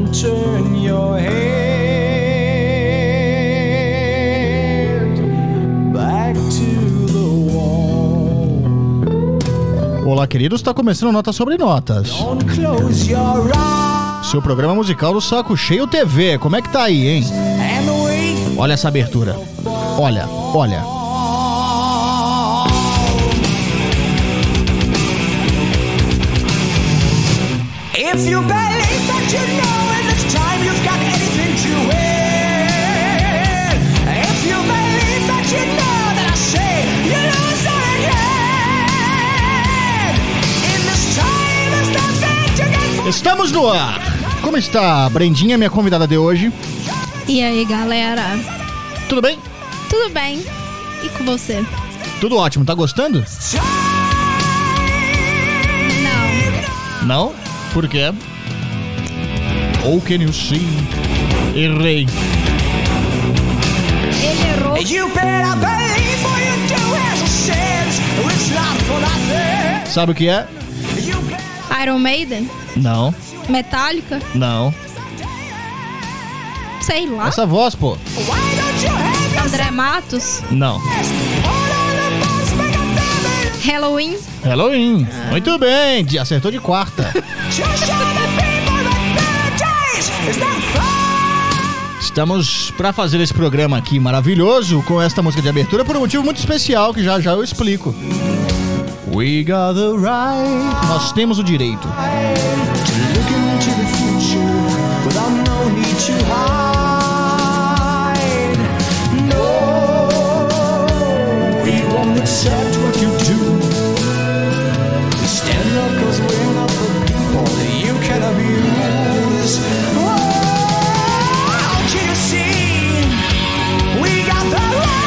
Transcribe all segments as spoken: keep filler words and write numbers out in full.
turn your head back to the wall. Olá, queridos, está começando Notas sobre Notas. Don't close your eyes Seu programa musical do Saco Cheio T V. Como é que tá aí, hein? and wait. Olha essa abertura. Olha, olha. If you believe that you know in this time you've got anything to win. If you believe that you know that I say you lose again. In this time there's nothing to get. Estamos no ar. Como está a Brendinha, minha convidada de hoje? E aí, galera? Tudo bem? Tudo bem? E com você? Tudo ótimo. Tá gostando? Não. Não? Por quê? Oh, can you see? Errei. Ele errou. You better believe what you do has a sense. It's not for nothing. Sabe o que é? You better. Iron Maiden? Não, Metallica? não. Sei lá. Essa voz, pô. Why don't you have your André Matos? Não. Hold on the bones, make a family. Halloween? Halloween. Muito bem. de- Acertou de quarta. Just show the people that better days is not far. Estamos pra fazer esse programa aqui maravilhoso com esta música de abertura por um motivo muito especial que já já eu explico. We got the right. Nós temos o direito. To look into the future without no need to hide. No, we won't accept what you do. We stand up 'cause we're not the people that you can abuse. Oh, can you see? We got the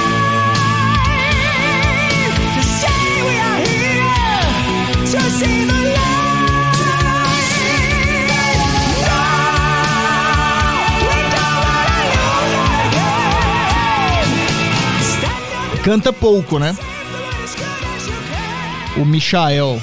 right to say we are here to see the light. No, we don't wanna lose again. Stand up. Canta pouco, né? O Michael.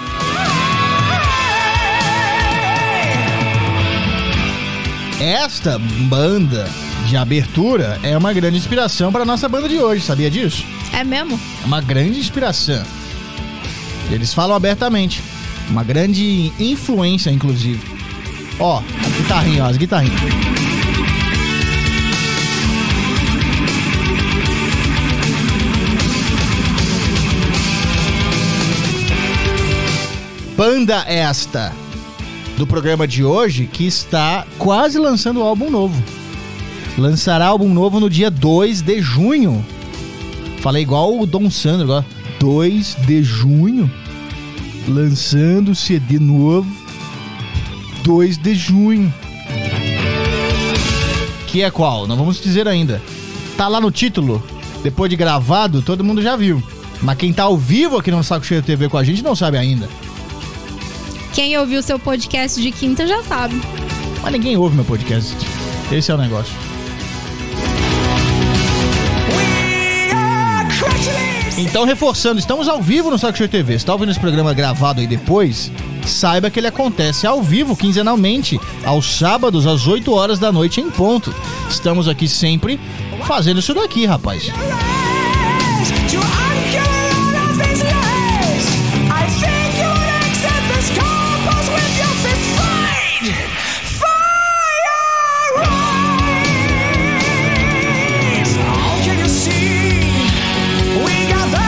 Esta banda de abertura é uma grande inspiração para nossa banda de hoje, sabia disso? É mesmo? É uma grande inspiração. Eles falam abertamente. Uma grande influência, inclusive. Ó, a guitarrinha, ó, as guitarrinhas. Banda esta do programa de hoje que está quase lançando o álbum novo. Lançará álbum novo no dia dois de junho. Falei igual o Dom Sandro agora. dois de junho. Lançando C D novo. dois de junho. Que é qual? Não vamos dizer ainda. Tá lá no título. Depois de gravado, todo mundo já viu. Mas quem tá ao vivo aqui no Saco Cheio T V com a gente não sabe ainda. Quem ouviu seu podcast de quinta já sabe. Mas ninguém ouve meu podcast. Esse é o negócio. We are crushing. Então, reforçando, estamos ao vivo no Saco Cheio T V. Se tá ouvindo esse programa gravado aí depois, saiba que ele acontece ao vivo, quinzenalmente, aos sábados, às oito horas da noite em ponto. Estamos aqui sempre fazendo isso daqui, rapaz. To unkill all of these lies. I think you would accept this compass with your fist fight for your rights. How can you see? We got the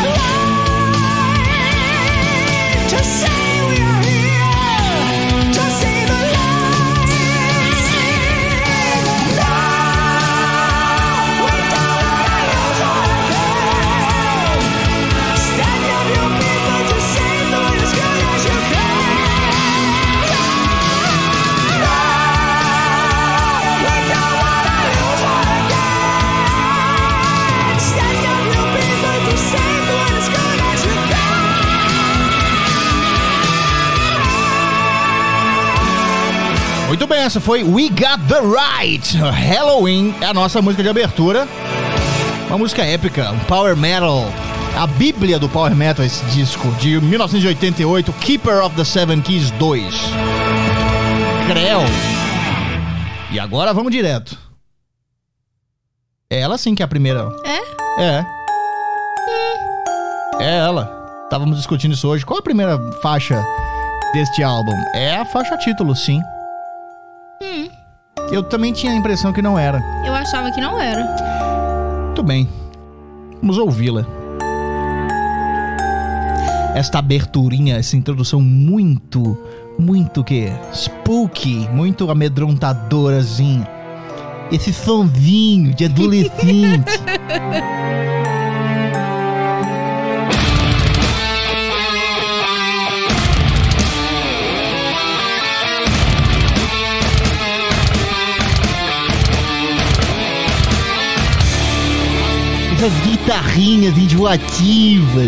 light to say we are here to see the light. Now we don't wanna lose again. Stand up, you people, to save the world as good as you can. Now we don't wanna lose again. Stand up, you people, to save the world as good as you can. Muito bem, essa foi We Got The Right. Halloween é a nossa música de abertura. Uma música épica, um power metal. A bíblia do power metal, esse disco de mil novecentos e oitenta e oito, Keeper of the Seven Keys dois. Creu. E agora vamos direto. É ela sim que é a primeira. É? É. É ela. Estávamos discutindo isso hoje. Qual a primeira faixa deste álbum? É a faixa título, sim. Hum. Eu também tinha a impressão que não era. Eu achava que não era. Muito bem. Vamos ouvi-la. Esta aberturinha, essa introdução muito, muito o quê? Spooky, muito amedrontadorazinha. Esse sonzinho de adolescente. Essas guitarrinhas enjoativas.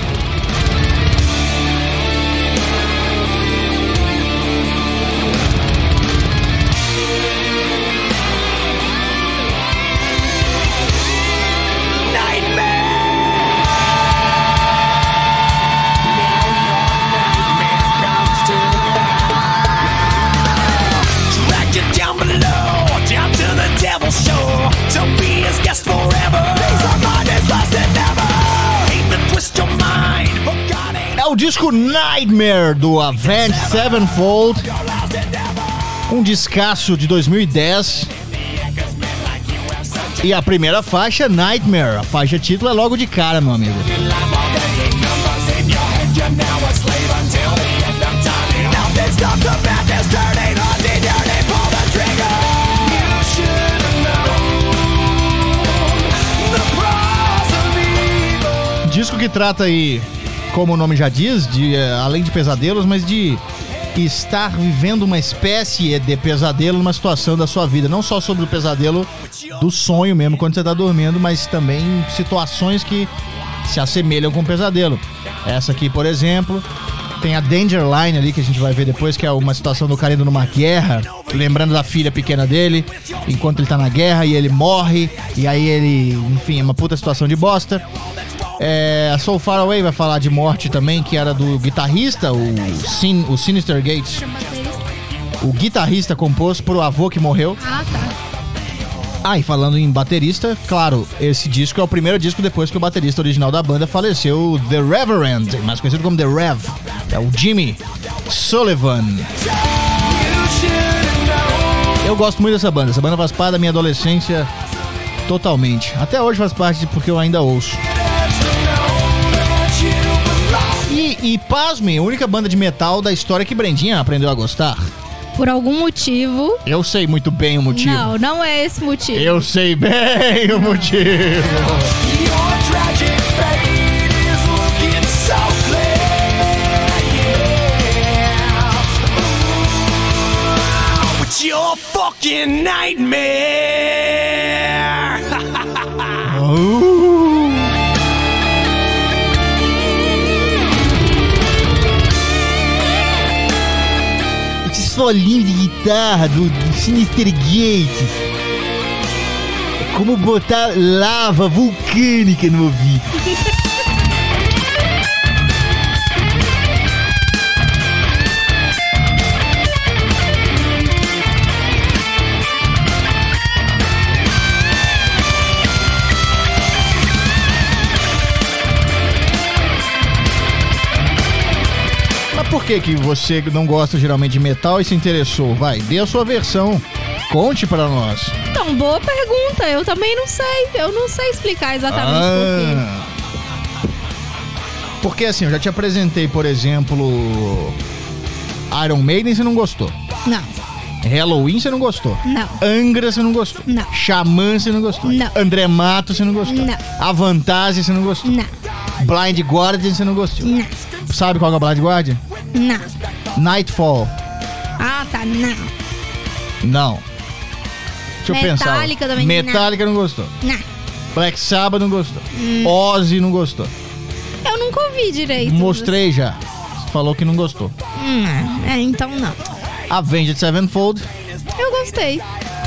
É o disco Nightmare do Avenged Sevenfold, um descasso de dois mil e dez. E a primeira faixa, Nightmare, a faixa título é logo de cara, meu amigo. Disco que trata aí, como o nome já diz, de, além de pesadelos, mas de estar vivendo uma espécie de pesadelo numa situação da sua vida. Não só sobre o pesadelo do sonho mesmo, quando você está dormindo, mas também situações que se assemelham com o pesadelo. Essa aqui, por exemplo, tem a Danger Line ali, que a gente vai ver depois, que é uma situação do cara indo numa guerra, lembrando da filha pequena dele, enquanto ele tá na guerra e ele morre, e aí ele, enfim, é uma puta situação de bosta. É, a So Far Away vai falar de morte também, que era do guitarrista, o, Sin, o Sinister Gates. O guitarrista composto por o avô que morreu. Ah, tá. Ah, e falando em baterista, claro, esse disco é o primeiro disco depois que o baterista original da banda faleceu, The Reverend, mais conhecido como The Rev. É o Jimmy Sullivan. Eu gosto muito dessa banda. Essa banda faz parte da minha adolescência totalmente. Até hoje faz parte porque eu ainda ouço. E, e pasmem, a única banda de metal da história que Brendinha aprendeu a gostar. Por algum motivo... Eu sei muito bem o motivo. Não, não é esse motivo. Eu sei bem o motivo. Your fucking nightmare. uh. Esse solinho de guitarra do, do Sinister Gates é como botar lava vulcânica no ouvido. Por que que você não gosta geralmente de metal e se interessou? Vai, dê a sua versão. Conte pra nós. Então, boa pergunta. Eu também não sei. Eu não sei explicar exatamente ah. por quê. Porque assim, eu já te apresentei, por exemplo, Iron Maiden, você não gostou. Não. Halloween, você não gostou. Não. Angra, você não gostou. Não. Xamã, você não gostou. Não. André Mato, você não gostou. Não. Avantasia, você não gostou. Não. Blind Guardian, você não gostou. Não. Sabe qual é o Blind Guardian? Não. Nightfall. Ah, tá. Não. Não. Deixa eu pensar. Metallica também. Metallica não, não gostou. Não. Black Sabbath não gostou. Hum. Ozzy não gostou. Eu nunca ouvi direito. Mostrei já. Você falou que não gostou. Hum, é, então não. Avenged Sevenfold. Eu gostei.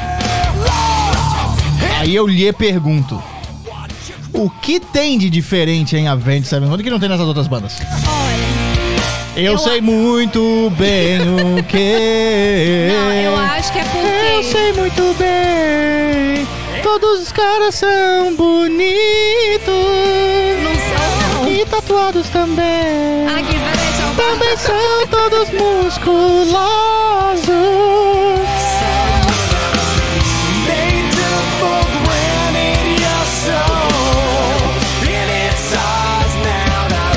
Aí eu lhe pergunto: o que tem de diferente em Avenged Sevenfold que não tem nessas outras bandas? Olha, Eu, Eu sei a- muito bem o que. Não, eu acho que é porque... Eu sei muito bem. Todos os caras são bonitos. Não são, não. E tatuados também. Ah, Cris, vai deixar o Também são todos musculosos. They took for granted your soul, and it's ours now to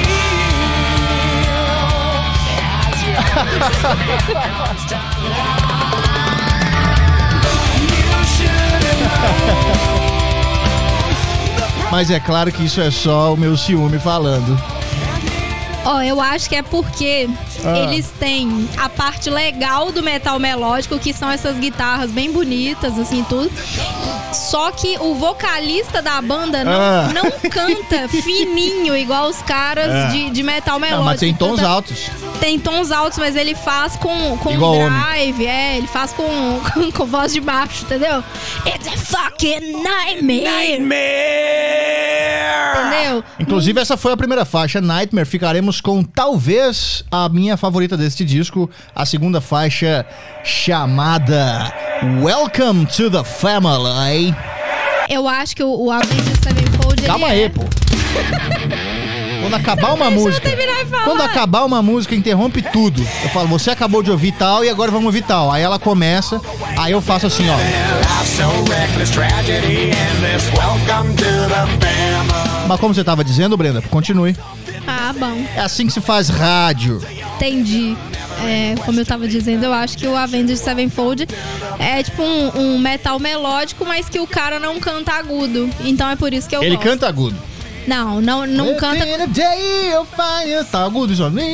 Mas é claro que isso é só o meu ciúme falando. Ó, eu acho que é porque Ah. eles têm a parte legal do metal melódico, que são essas guitarras bem bonitas, assim, tudo. Só que o vocalista da banda não, Ah. não canta fininho, igual os caras Ah. de, de metal melódico. Não, mas tem tons Canta- altos. Tem tons altos, mas ele faz com, com Igual homem. drive, é, ele faz com, com, com voz de baixo, entendeu? It's a fucking nightmare, entendeu? Inclusive, essa foi a primeira faixa, Nightmare. Ficaremos com talvez a minha favorita deste disco, a segunda faixa, chamada Welcome to the Family. Eu acho que o, o Avenged Sevenfold... ele Calma é- aí, pô. Quando acabar uma Deixa eu música, terminar de falar. quando acabar uma música, interrompe tudo. Eu falo, você acabou de ouvir tal e agora vamos ouvir tal. Aí ela começa, aí eu faço assim, ó. Life's so reckless, tragedy endless. Welcome to the family. Mas como você tava dizendo, Brenda, continue. Ah, bom. É assim que se faz rádio. Entendi. É, como eu tava dizendo, eu acho que o Avenged Sevenfold é tipo um, um metal melódico, mas que o cara não canta agudo. Então é por isso que eu Ele gosto. canta agudo. Não, não, não canta... Tá agudo só. Não,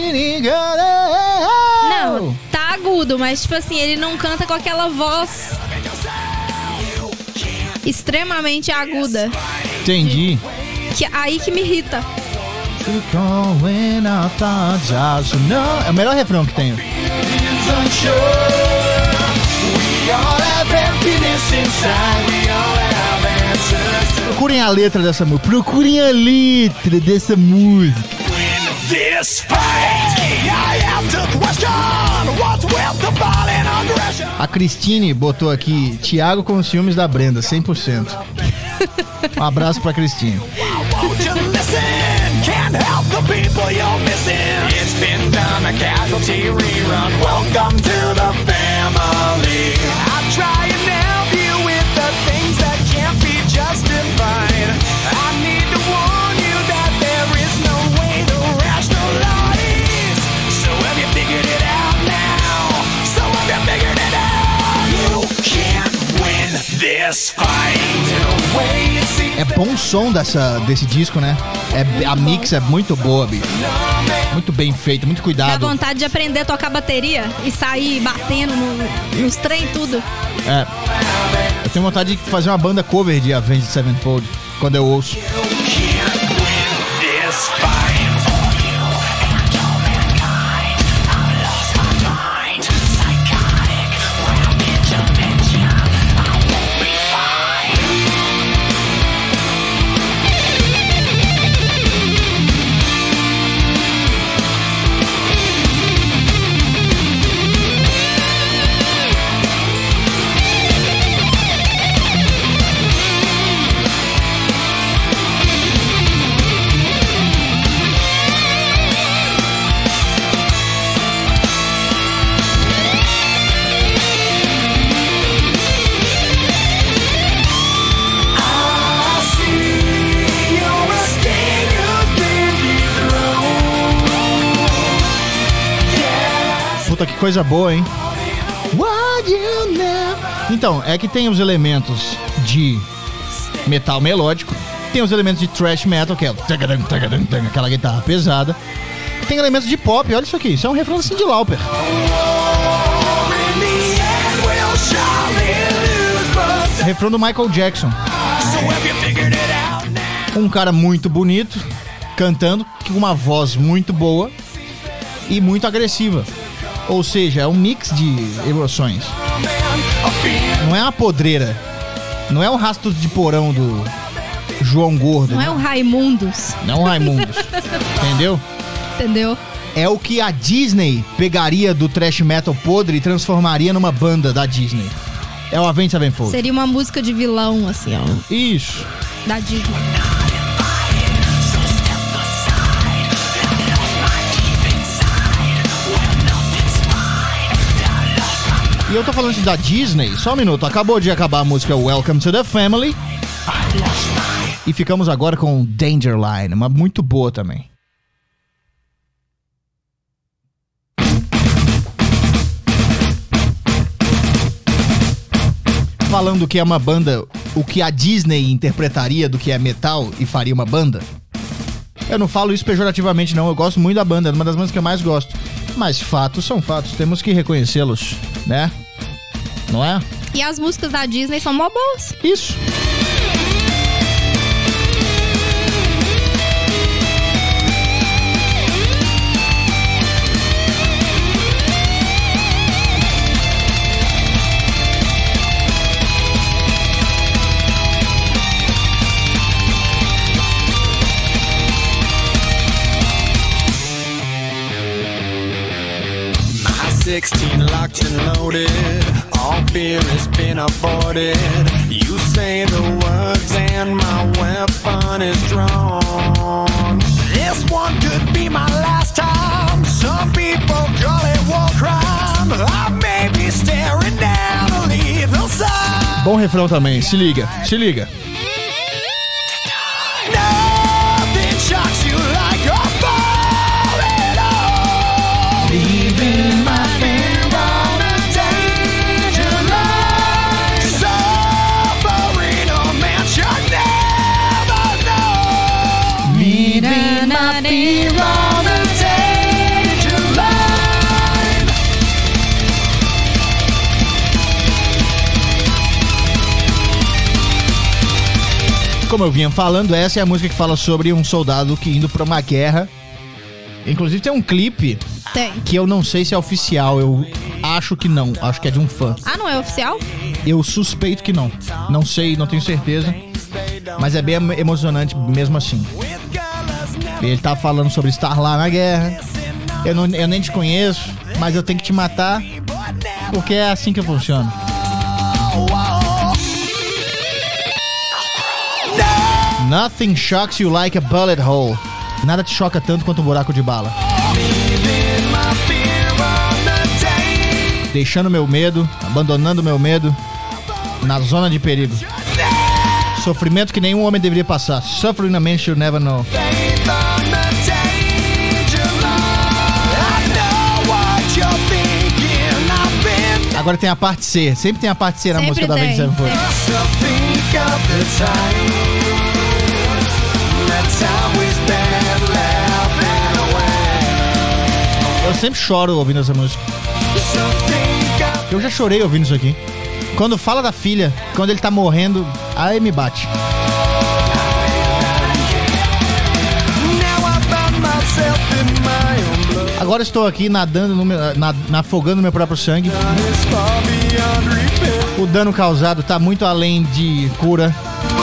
tá agudo, mas tipo assim, ele não canta com aquela voz extremamente aguda. Entendi. Que, aí que me irrita. É o melhor refrão que tem. We all have emptiness inside. We all have answers to Procurem a letra dessa música. Procurem a letra dessa música. win this fight. I have to question what's with the violent aggression. A Cristine botou aqui Thiago com os ciúmes da Brenda, cem por cento. Um abraço pra Cristine. Won't you listen? Can't help the people you're missing. It's been done, a casualty rerun. Welcome to the family. I try and help you with the things that can't be justified. I need to warn you that there is no way to rationalize. So have you figured it out now? So have you figured it out? You can't win this fight. Wait and see. É bom som dessa, desse disco, né? É, a mix é muito boa, bicho. Muito bem feita, muito Dá cuidado. vontade de aprender a tocar bateria e sair batendo no, nos trem e tudo. É. Eu tenho vontade de fazer uma banda cover de Avenged Sevenfold quando eu ouço. Can't win this fight. Puta, que coisa boa, hein? What you know? Então, é que tem os elementos de metal melódico, tem os elementos de thrash metal, que é o tagadam, tagadam, tagadam, aquela guitarra pesada. Tem elementos de pop, olha isso aqui, isso é um refrão assim de Lauper. Refrão do Michael Jackson. Um cara muito bonito, cantando, com uma voz muito boa e muito agressiva. Ou seja, é um mix de emoções. Não é uma podreira. Não é um rastro de porão do João Gordo. Não é o Raimundos, Não é um Raimundos. Entendeu? entendeu? é o que a Disney pegaria do thrash metal podre e transformaria numa banda da Disney. É o Avenged Sevenfold. Seria uma música de vilão, assim, ó. Isso. Da Disney. E eu tô falando isso da Disney, só um minuto, acabou de acabar a música Welcome to the Family. E ficamos agora com Danger Line, uma muito boa também. Falando que é uma banda, o que a Disney interpretaria do que é metal e faria uma banda. Eu não falo isso pejorativamente não, eu gosto muito da banda, é uma das bandas que eu mais gosto. Mas fatos são fatos, temos que reconhecê-los, né? Não é? E as músicas da Disney são mó boas. Isso. sixteen locked and loaded, all fear has been aborted. You say the words and my weapon is drawn. This one could be my last time. Some people call it war crime. I may be staring down a lethal sign. Bom refrão também, se liga, se liga. Nothing shocks you like a bullet hole. Leaving my fear on a danger line. Suffering a man should never know. Leaving my fear on a danger line. Como eu vinha falando, essa é a música que fala sobre um soldado que indo pra uma guerra. Inclusive tem um clipe Tem. que eu não sei se é oficial, eu acho que não, acho que é de um fã. Ah, não é oficial? Eu suspeito que não, não sei, não tenho certeza, mas é bem emocionante mesmo assim. Ele tá falando sobre estar lá na guerra, eu, não, eu nem te conheço, mas eu tenho que te matar, porque é assim que funciona. Nothing shocks you like a bullet hole. Nada te choca tanto quanto um buraco de bala. Deixando meu medo, abandonando meu medo na zona de perigo. Sofrimento que nenhum homem deveria passar. Suffering a man should never know. Agora tem a parte C. Sempre tem a parte C na Sempre música da tem, Avenged Sevenfold. Eu sempre choro ouvindo essa música. Eu já chorei ouvindo isso aqui. Quando fala da filha, quando ele tá morrendo, aí me bate. Agora estou aqui nadando, no meu, na, afogando no meu próprio sangue. O dano causado tá muito além de cura.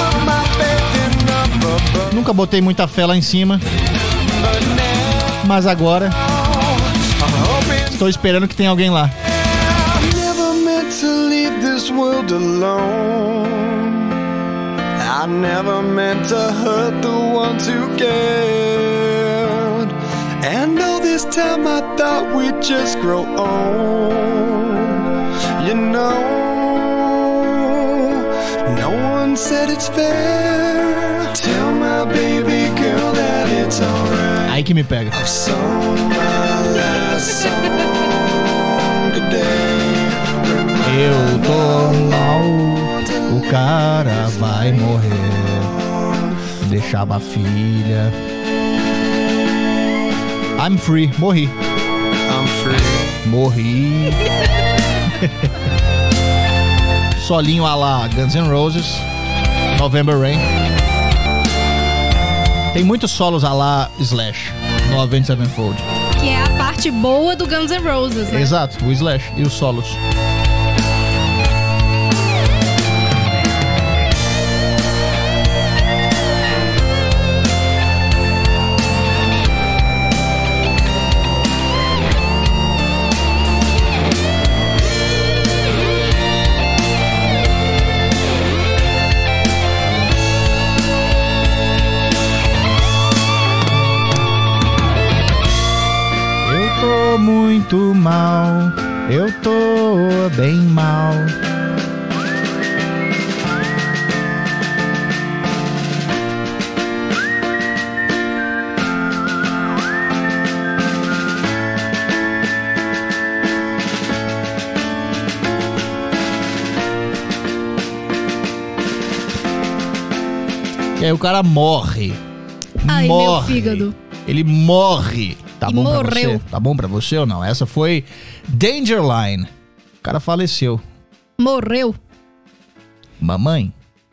Nunca botei muita fé lá em cima. Mas agora estou esperando que tenha alguém lá. I never meant to hurt the ones who cared. And all this time I thought we'd just grow old. You know, no one said it's fair. Tell my baby girl that it's alright. Aí que me pega. I've sung my last song today. Eu tô mal, o cara vai morrer. Deixava a filha. I'm free, morri. I'm free. Morri. Solinho a lá Guns N' Roses, November Rain. Tem muitos solos a lá Slash no Avenged Sevenfold. Que é a parte boa do Guns N' Roses, né? Exato, o Slash e os solos. tô muito mal, eu tô bem mal. E aí o cara morre. Ai, morre. meu fígado. Ele morre. Tá E bom morreu. pra você? Tá bom pra você ou não? Essa foi Danger Line. O cara faleceu. Morreu. Mamãe?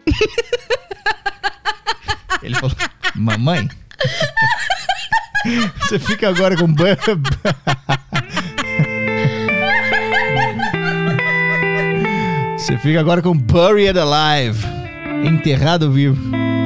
Ele falou, mamãe? Você fica agora com... Você fica agora com Buried Alive. Enterrado vivo.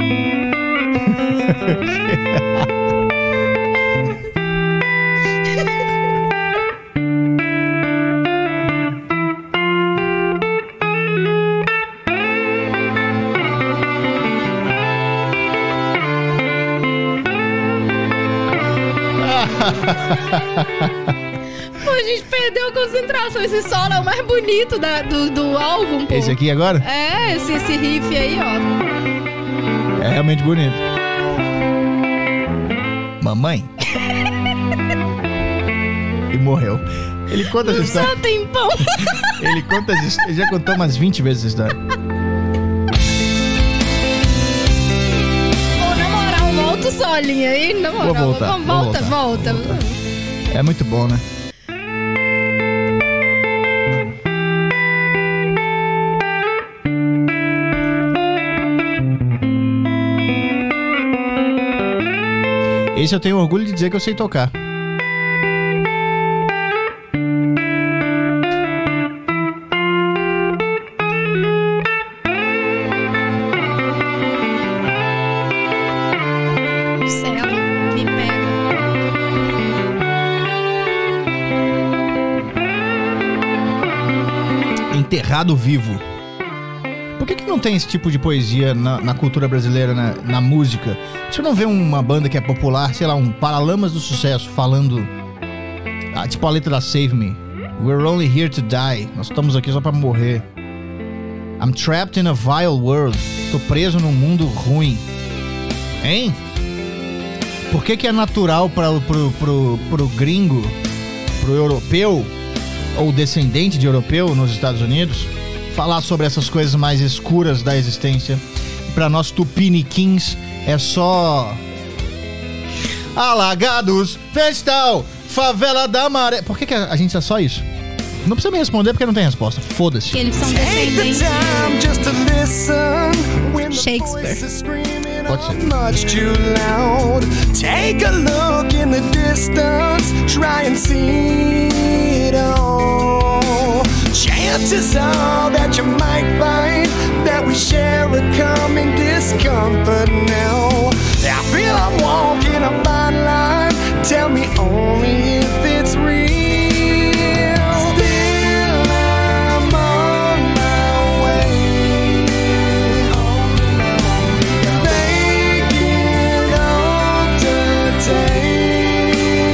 Pô, a gente perdeu a concentração. Esse solo é o mais bonito da, do, do álbum, pô. Esse aqui agora? É, esse, esse riff aí, ó. É realmente bonito. Mamãe? E morreu. Ele conta essa história. Só tem pão. Ele conta essa história. Ele já contou umas vinte vezes essa história. Pô, na moral, volta o solinho aí. Na moral, Vou voltar, Vamos, vou volta, voltar, volta. vou É muito bom, né? Esse eu tenho orgulho de dizer que eu sei tocar. Céu, me pega. Enterrado vivo. Por que que não tem esse tipo de poesia na, na cultura brasileira, na, na música? Você não vê uma banda que é popular, sei lá, um Paralamas do Sucesso falando, ah, tipo a letra da Save Me. We're only here to die. Nós estamos aqui só pra morrer. I'm trapped in a vile world. Tô preso num mundo ruim. Hein? Por que que é natural pra, pro, pro, pro gringo, pro europeu, ou descendente de europeu nos Estados Unidos, falar sobre essas coisas mais escuras da existência? Pra nós tupiniquins é só alagados, festal, favela da maré. Por que que a gente é só isso? Não precisa me responder porque não tem resposta. Foda-se. Que eles são descendentes. Shakespeare. Pode ser. Much too loud. Take a look in the distance. Try and see it all. Chances are that you might find that we share a common discomfort now. I feel I'm walking a fine line. Tell me only if it's real. Still I'm on my way. Make it entertain.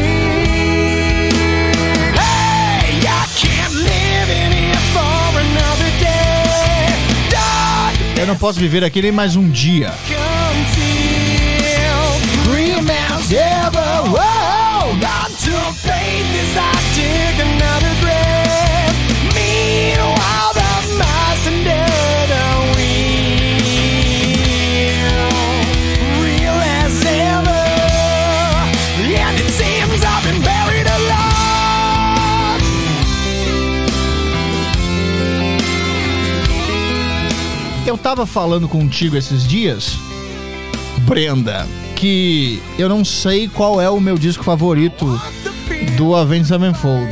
Hey, I can't live in here for another day. Dark Eu não posso viver aqui nem mais um dia. Never, whoa, got to faith as I take another breath. Meanwhile, the mice and dead are real, real as ever. And it seems I've been buried alive. Eu tava falando contigo esses dias, Brenda, que eu não sei qual é o meu disco favorito do Avenged Sevenfold,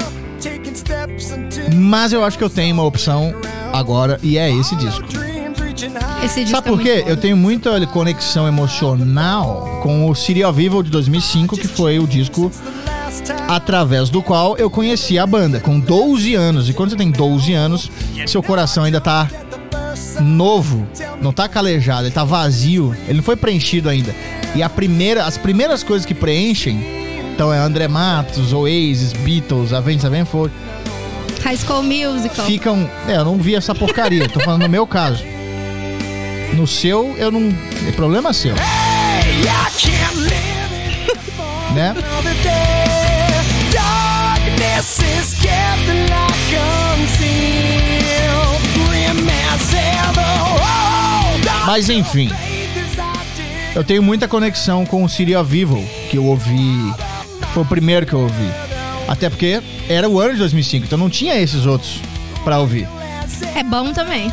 mas eu acho que eu tenho uma opção agora e é esse disco. Esse disco Sabe por é quê? muito bom. Eu tenho muita conexão emocional com o City of Evil de dois mil e cinco, que foi o disco através do qual eu conheci a banda, com doze anos. E quando você tem doze anos, seu coração ainda tá novo, não tá calejado, ele tá vazio, ele não foi preenchido ainda. E a primeira, as primeiras coisas que preenchem Então é André Matos, Oasis, Beatles, Avenged Sevenfold. High School Musical. Ficam... É, eu não vi essa porcaria. Tô falando no meu caso. No seu, eu não... É problema seu. Né? Mas enfim, eu tenho muita conexão com o City of Evil, que eu ouvi, foi o primeiro que eu ouvi. Até porque era o ano de dois mil e cinco, então não tinha esses outros pra ouvir. É bom também.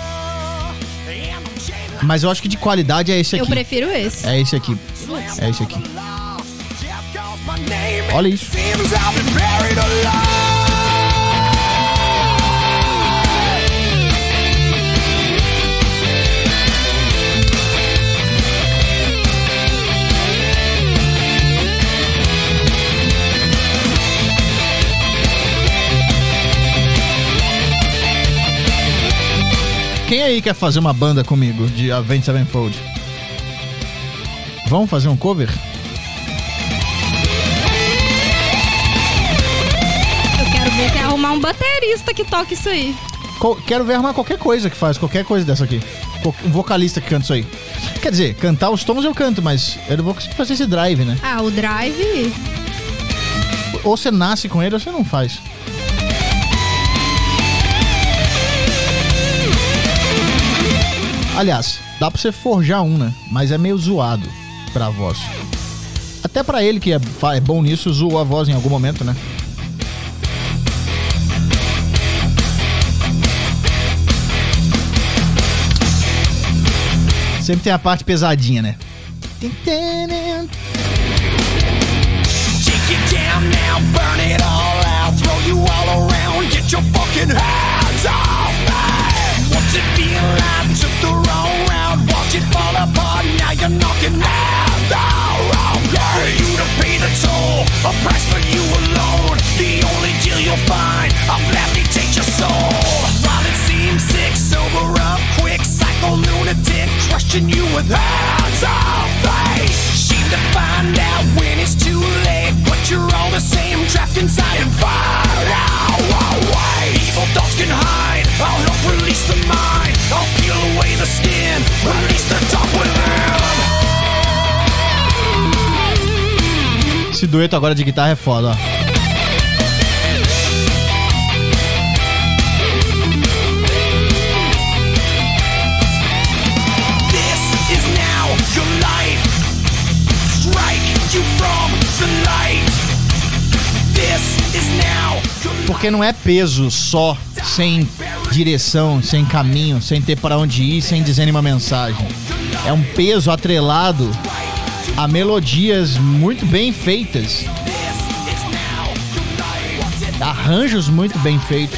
Mas eu acho que de qualidade é esse aqui. Eu prefiro esse. É esse aqui. É esse aqui. Olha isso. Quem aí quer fazer uma banda comigo de Avenged Sevenfold? Vamos fazer um cover? Eu quero ver que é arrumar um baterista que toque isso aí. Co- quero ver arrumar qualquer coisa que faz, qualquer coisa dessa aqui. Um vocalista que canta isso aí. Quer dizer, cantar os tons eu canto, mas eu não vou conseguir fazer esse drive, né? Ah, o drive... Ou você nasce com ele ou você não faz. Aliás, dá pra você forjar um, né? Mas é meio zoado pra voz. Até pra ele que é, é bom nisso, zoou a voz em algum momento, né? Sempre tem a parte pesadinha, né? What's it feel like? Took the wrong round, watch it fall apart. Now you're knocking out the wrong girl. For you to pay the toll, a price for you alone. The only deal you'll find, I'll gladly take your soul. While it seems sick, sober up quick, psycho lunatic, crushing you with hands of fate. Shame to find out when it's too late, but you're all the same, trapped inside and fired out. Away. Evil thoughts can hide, I'll help release the mind. I'll peel away the skin, release the top within. Esse dueto agora de guitarra é foda, ó. This is now your life. Strike you from the light. This is now your life. Porque não é peso só, sem direção, sem caminho, sem ter para onde ir, sem dizer nenhuma mensagem. É um peso atrelado a melodias muito bem feitas, arranjos muito bem feitos.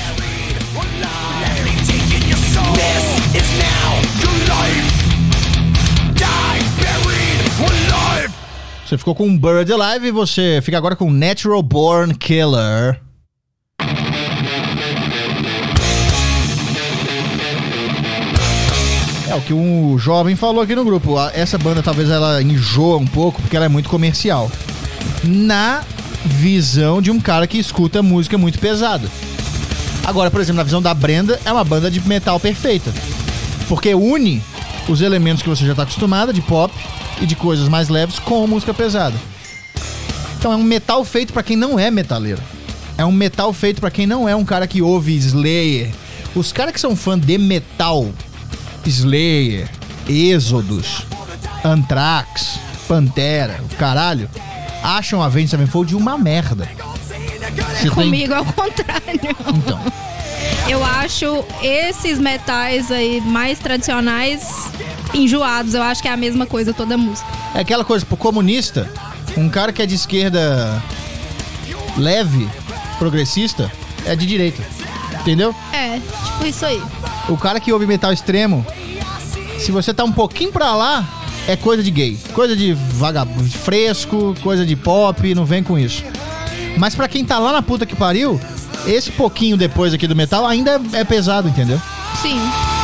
Você ficou com Buried Alive e você fica agora com Natural Born Killer. É o que um jovem falou aqui no grupo. Essa banda talvez ela enjoa um pouco porque ela é muito comercial. Na visão de um cara que escuta música muito pesada. Agora, por exemplo, na visão da Brenda, é uma banda de metal perfeita. Porque une os elementos que você já está acostumado, de pop e de coisas mais leves, com música pesada. Então é um metal feito pra quem não é metaleiro. É um metal feito pra quem não é um cara que ouve Slayer. Os caras que são fã de metal, Slayer, Êxodos, Anthrax, Pantera, o caralho, acham a Avenged Sevenfold uma merda. Você Comigo tem... é o contrário. Então. Eu acho esses metais aí mais tradicionais enjoados. Eu acho que é a mesma coisa toda a música. É aquela coisa, pro comunista, um cara que é de esquerda leve, progressista, é de direita. Entendeu? É, tipo isso aí. O cara que ouve metal extremo, se você tá um pouquinho pra lá, é coisa de gay. Coisa de vagabundo, fresco, coisa de pop, não vem com isso. Mas pra quem tá lá na puta que pariu, esse pouquinho depois aqui do metal ainda é pesado, entendeu? Sim.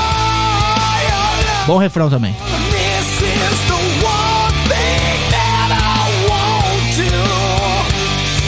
Bom refrão também. This is the one thing that I won't do.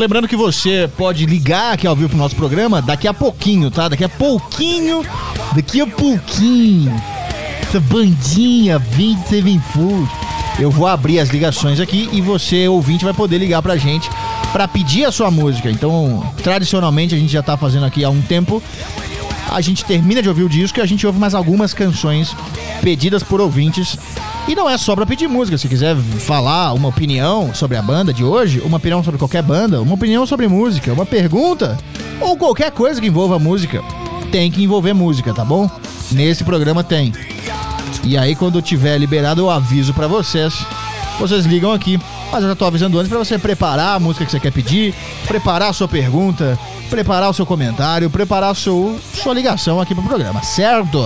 Lembrando que você pode ligar aqui ao vivo pro nosso programa daqui a pouquinho, tá? Daqui a pouquinho, daqui a pouquinho. Essa bandinha vinte e sete Fold. Eu vou abrir as ligações aqui e você, ouvinte, vai poder ligar pra gente pra pedir a sua música. Então, tradicionalmente, a gente já tá fazendo aqui há um tempo. A gente termina de ouvir o disco e a gente ouve mais algumas canções pedidas por ouvintes. E não é só pra pedir música. Se quiser falar uma opinião sobre a banda de hoje, uma opinião sobre qualquer banda, uma opinião sobre música, uma pergunta ou qualquer coisa que envolva música, tem que envolver música, tá bom? Nesse programa tem. E aí, quando tiver liberado, eu aviso pra vocês. Vocês ligam aqui. Mas eu já tô avisando antes pra você preparar a música que você quer pedir, preparar a sua pergunta, preparar o seu comentário, preparar a sua, sua ligação aqui pro programa, certo?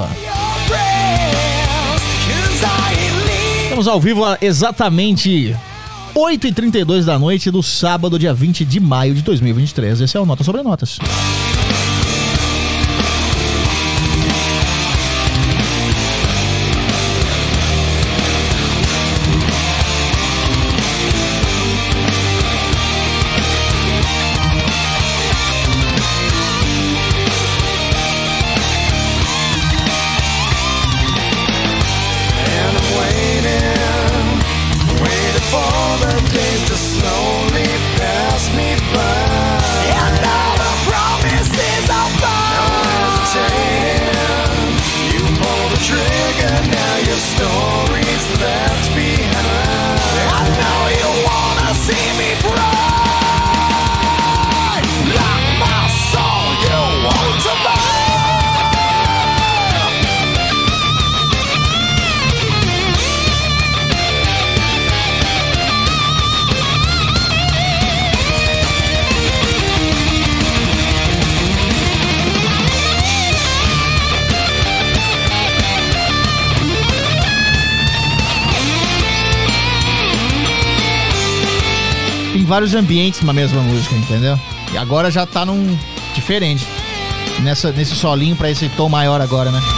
Estamos ao vivo a exatamente oito e trinta e dois da noite do sábado, dia vinte de maio de dois mil e vinte e três. Esse é o Nota Sobre Notas. Vários ambientes na mesma música, entendeu? E agora já tá num diferente. Nessa, nesse solinho pra esse tom maior agora, né?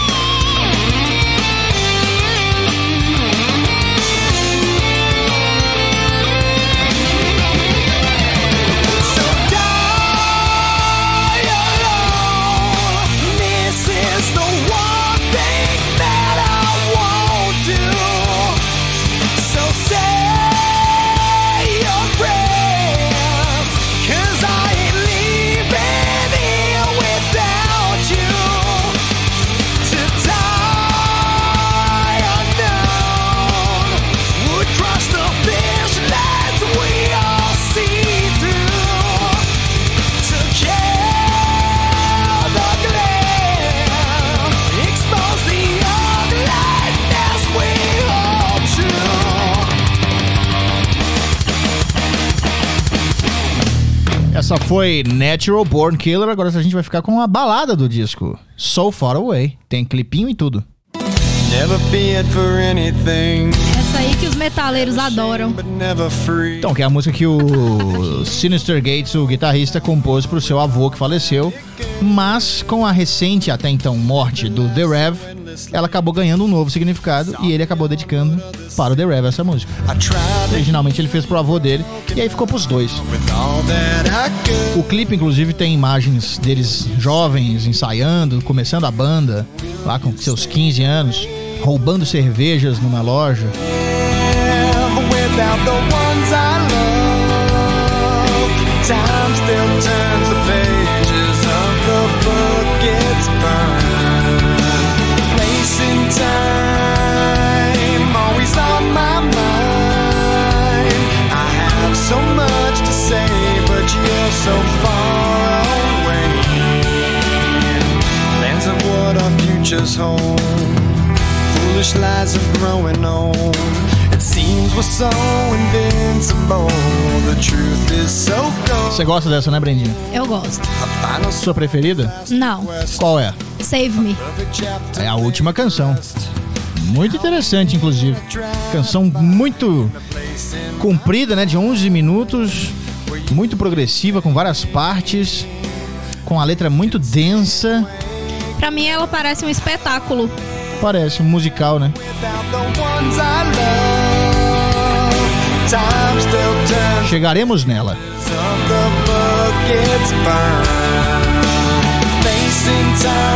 Essa foi Natural Born Killer. Agora a gente vai ficar com a balada do disco, So Far Away. Tem clipinho e tudo. Essa aí que os metaleiros adoram. Então, que é a música que o Sinister Gates, o guitarrista, compôs pro seu avô que faleceu. Mas com a recente, até então, morte do The Rev, ela acabou ganhando um novo significado e ele acabou dedicando para o The Rev essa música. Originalmente ele fez pro avô dele e aí ficou pros dois. O clipe, inclusive, tem imagens deles jovens, ensaiando, começando a banda, lá com seus quinze anos, roubando cervejas numa loja. So much to say, but you're so far away. Lands of what our futures hold, foolish lies of growing old. It seems we're so invincible, the truth is so cold. Você gosta dessa, né, Brendinha? Eu gosto. Sua preferida? Não. Qual é? Save Me. É a última canção. Muito interessante, inclusive. Canção muito comprida, né? De onze minutos. Muito progressiva, com várias partes. Com a letra muito densa. Pra mim, ela parece um espetáculo. Parece um musical, né? Time still turns. Chegaremos nela. Some the buckets burn. Facing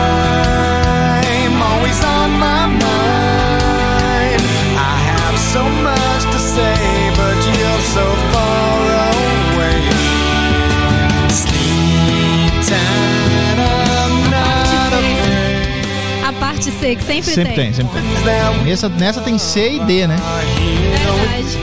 time, always on my mind. I have so much to say, but you're so far away. Sleep tight, I'm not afraid. A parte C, que sempre, Sempre tem, sempre tem. Nessa, nessa tem C e D, né? Verdade.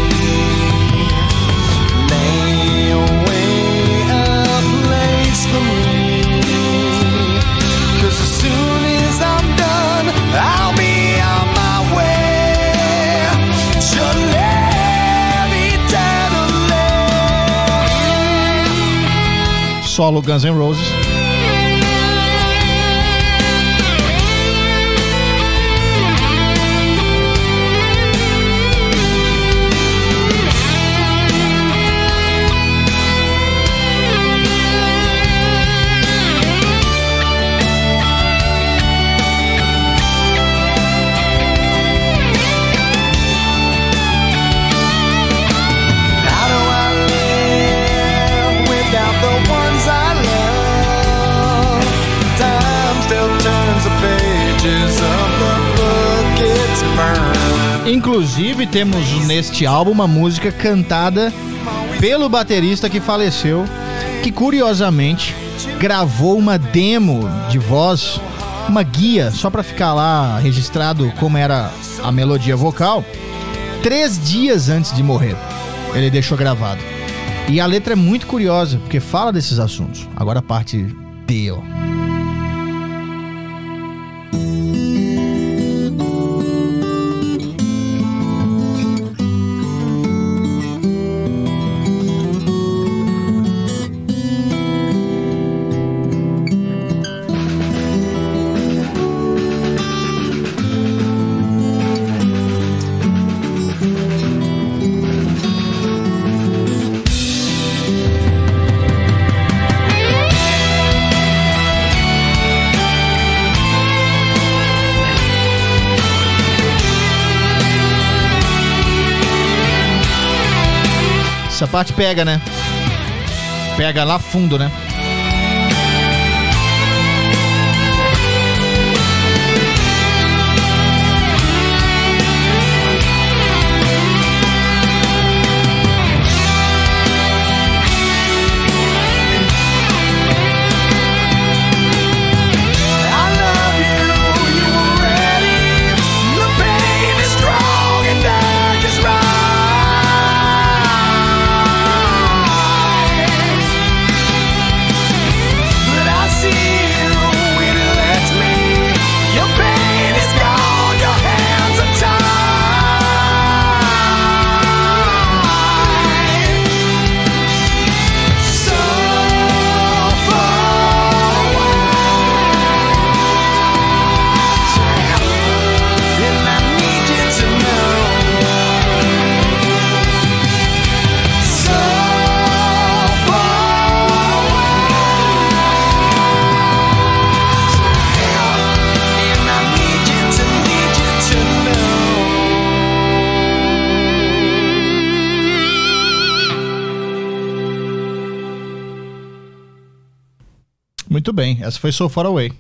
Lay away a place for me. 'Cause as soon as I'm done, I'll be on my way to live eternally. Solo Guns N' Roses. Inclusive, temos neste álbum uma música cantada pelo baterista que faleceu, que curiosamente gravou uma demo de voz, uma guia, só pra ficar lá registrado como era a melodia vocal, três dias antes de morrer. Ele deixou gravado. E a letra é muito curiosa, porque fala desses assuntos. Agora a parte D, ó. Essa parte pega, né? Pega lá fundo, né? Muito bem, essa foi So Far Away.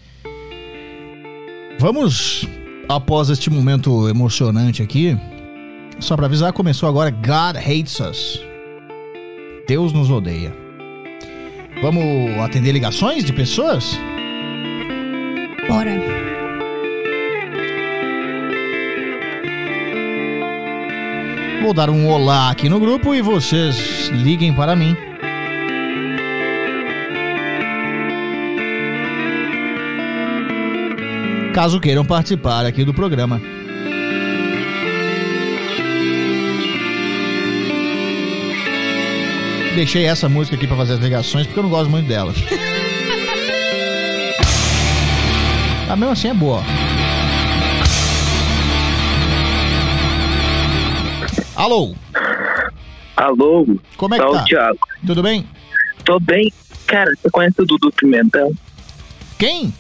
Vamos, após este momento emocionante aqui, só pra avisar, começou agora God Hates Us. Deus nos odeia. Vamos atender ligações de pessoas? Bora. Vou dar um olá aqui no grupo e vocês liguem para mim. Caso queiram participar aqui do programa. Deixei essa música aqui pra fazer as ligações porque eu não gosto muito dela. Ah, mesmo assim é boa. Alô? Alô? Como é que Salve, tá? Thiago. Tudo bem? Tô bem. Cara, você conhece o Dudu Pimentel? Quem?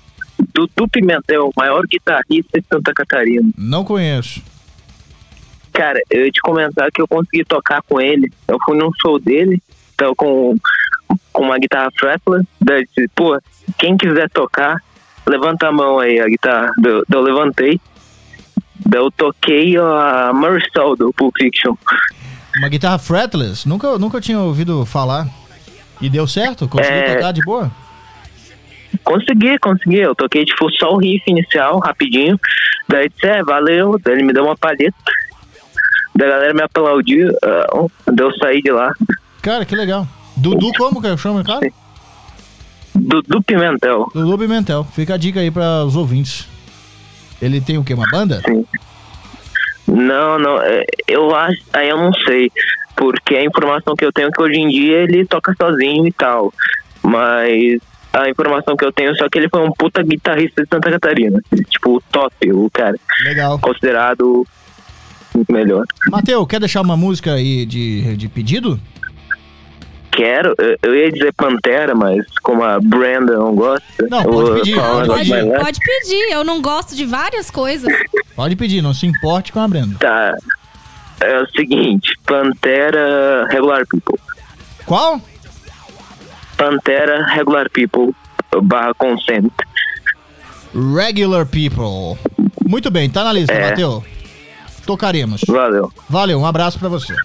Dudu Pimentel, o maior guitarrista de Santa Catarina. Não conheço. Cara, eu ia te comentar que eu consegui tocar com ele. Eu fui num show dele, então com, com uma guitarra fretless. Daí, pô, quem quiser tocar, levanta a mão aí, a guitarra. Daí eu, daí eu levantei. Daí eu toquei a Marisol do Pulp Fiction. Uma guitarra fretless? Nunca, nunca tinha ouvido falar. E deu certo? Conseguiu É... tocar de boa? Consegui, consegui. Eu toquei, tipo, só o riff inicial, rapidinho. Daí disse, é, valeu. Daí ele me deu uma palheta. Daí a galera me aplaudiu. Uh, daí eu saí de lá. Cara, que legal. Dudu, como que eu chamo o cara? Dudu Pimentel. Dudu Pimentel. Fica a dica aí para os ouvintes. Ele tem o quê? Uma banda? Sim. Não, não. Eu acho... Aí eu não sei. Porque a informação que eu tenho é que hoje em dia ele toca sozinho e tal. Mas... a informação que eu tenho é só que ele foi um puta guitarrista de Santa Catarina. Tipo, top, o cara. Legal. Considerado o melhor. Mateus, quer deixar uma música aí de, de pedido? Quero. Eu, eu ia dizer Pantera, mas como a Brenda não gosta... Não, pode eu, pedir. eu Pode, Pode, pedir. pode pedir, eu não gosto de várias coisas. Pode pedir, não se importe com a Brenda. Tá. É o seguinte, Pantera Regular People. Qual? Pantera Regular People barra Consent. Regular People. Muito bem, tá na lista, É. Mateus. Tocaremos. Valeu. Valeu, um abraço pra você.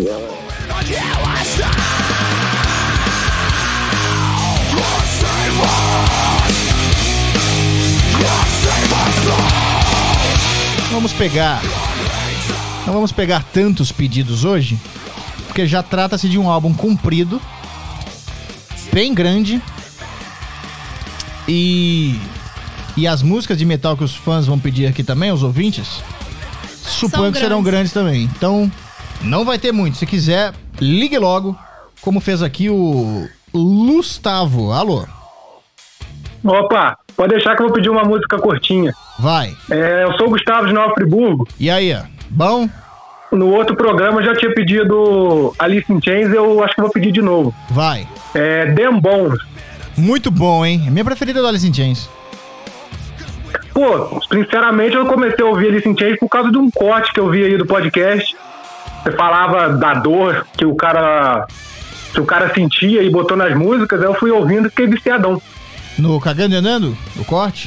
Vamos pegar... Não vamos pegar tantos pedidos hoje, porque já trata-se de um álbum comprido, bem grande, e... E as músicas de metal que os fãs vão pedir aqui também, os ouvintes, suponho que serão grandes também. Então, não vai ter muito. Se quiser, ligue logo, como fez aqui o Gustavo. Alô? Opa, pode deixar que eu vou pedir uma música curtinha. Vai. É, eu sou o Gustavo de Nova Friburgo. E aí, ó? Bom? No outro programa eu já tinha pedido Alice in Chains, eu acho que vou pedir de novo. Vai. É Damn Bones. Muito bom, hein? É minha preferida do Alice in Chains. Pô, sinceramente eu comecei a ouvir Alice in Chains por causa de um corte que eu vi aí do podcast. Você falava da dor que o cara que o cara sentia e botou nas músicas, aí eu fui ouvindo e fiquei viciadão. No Cagando e Andando? No corte?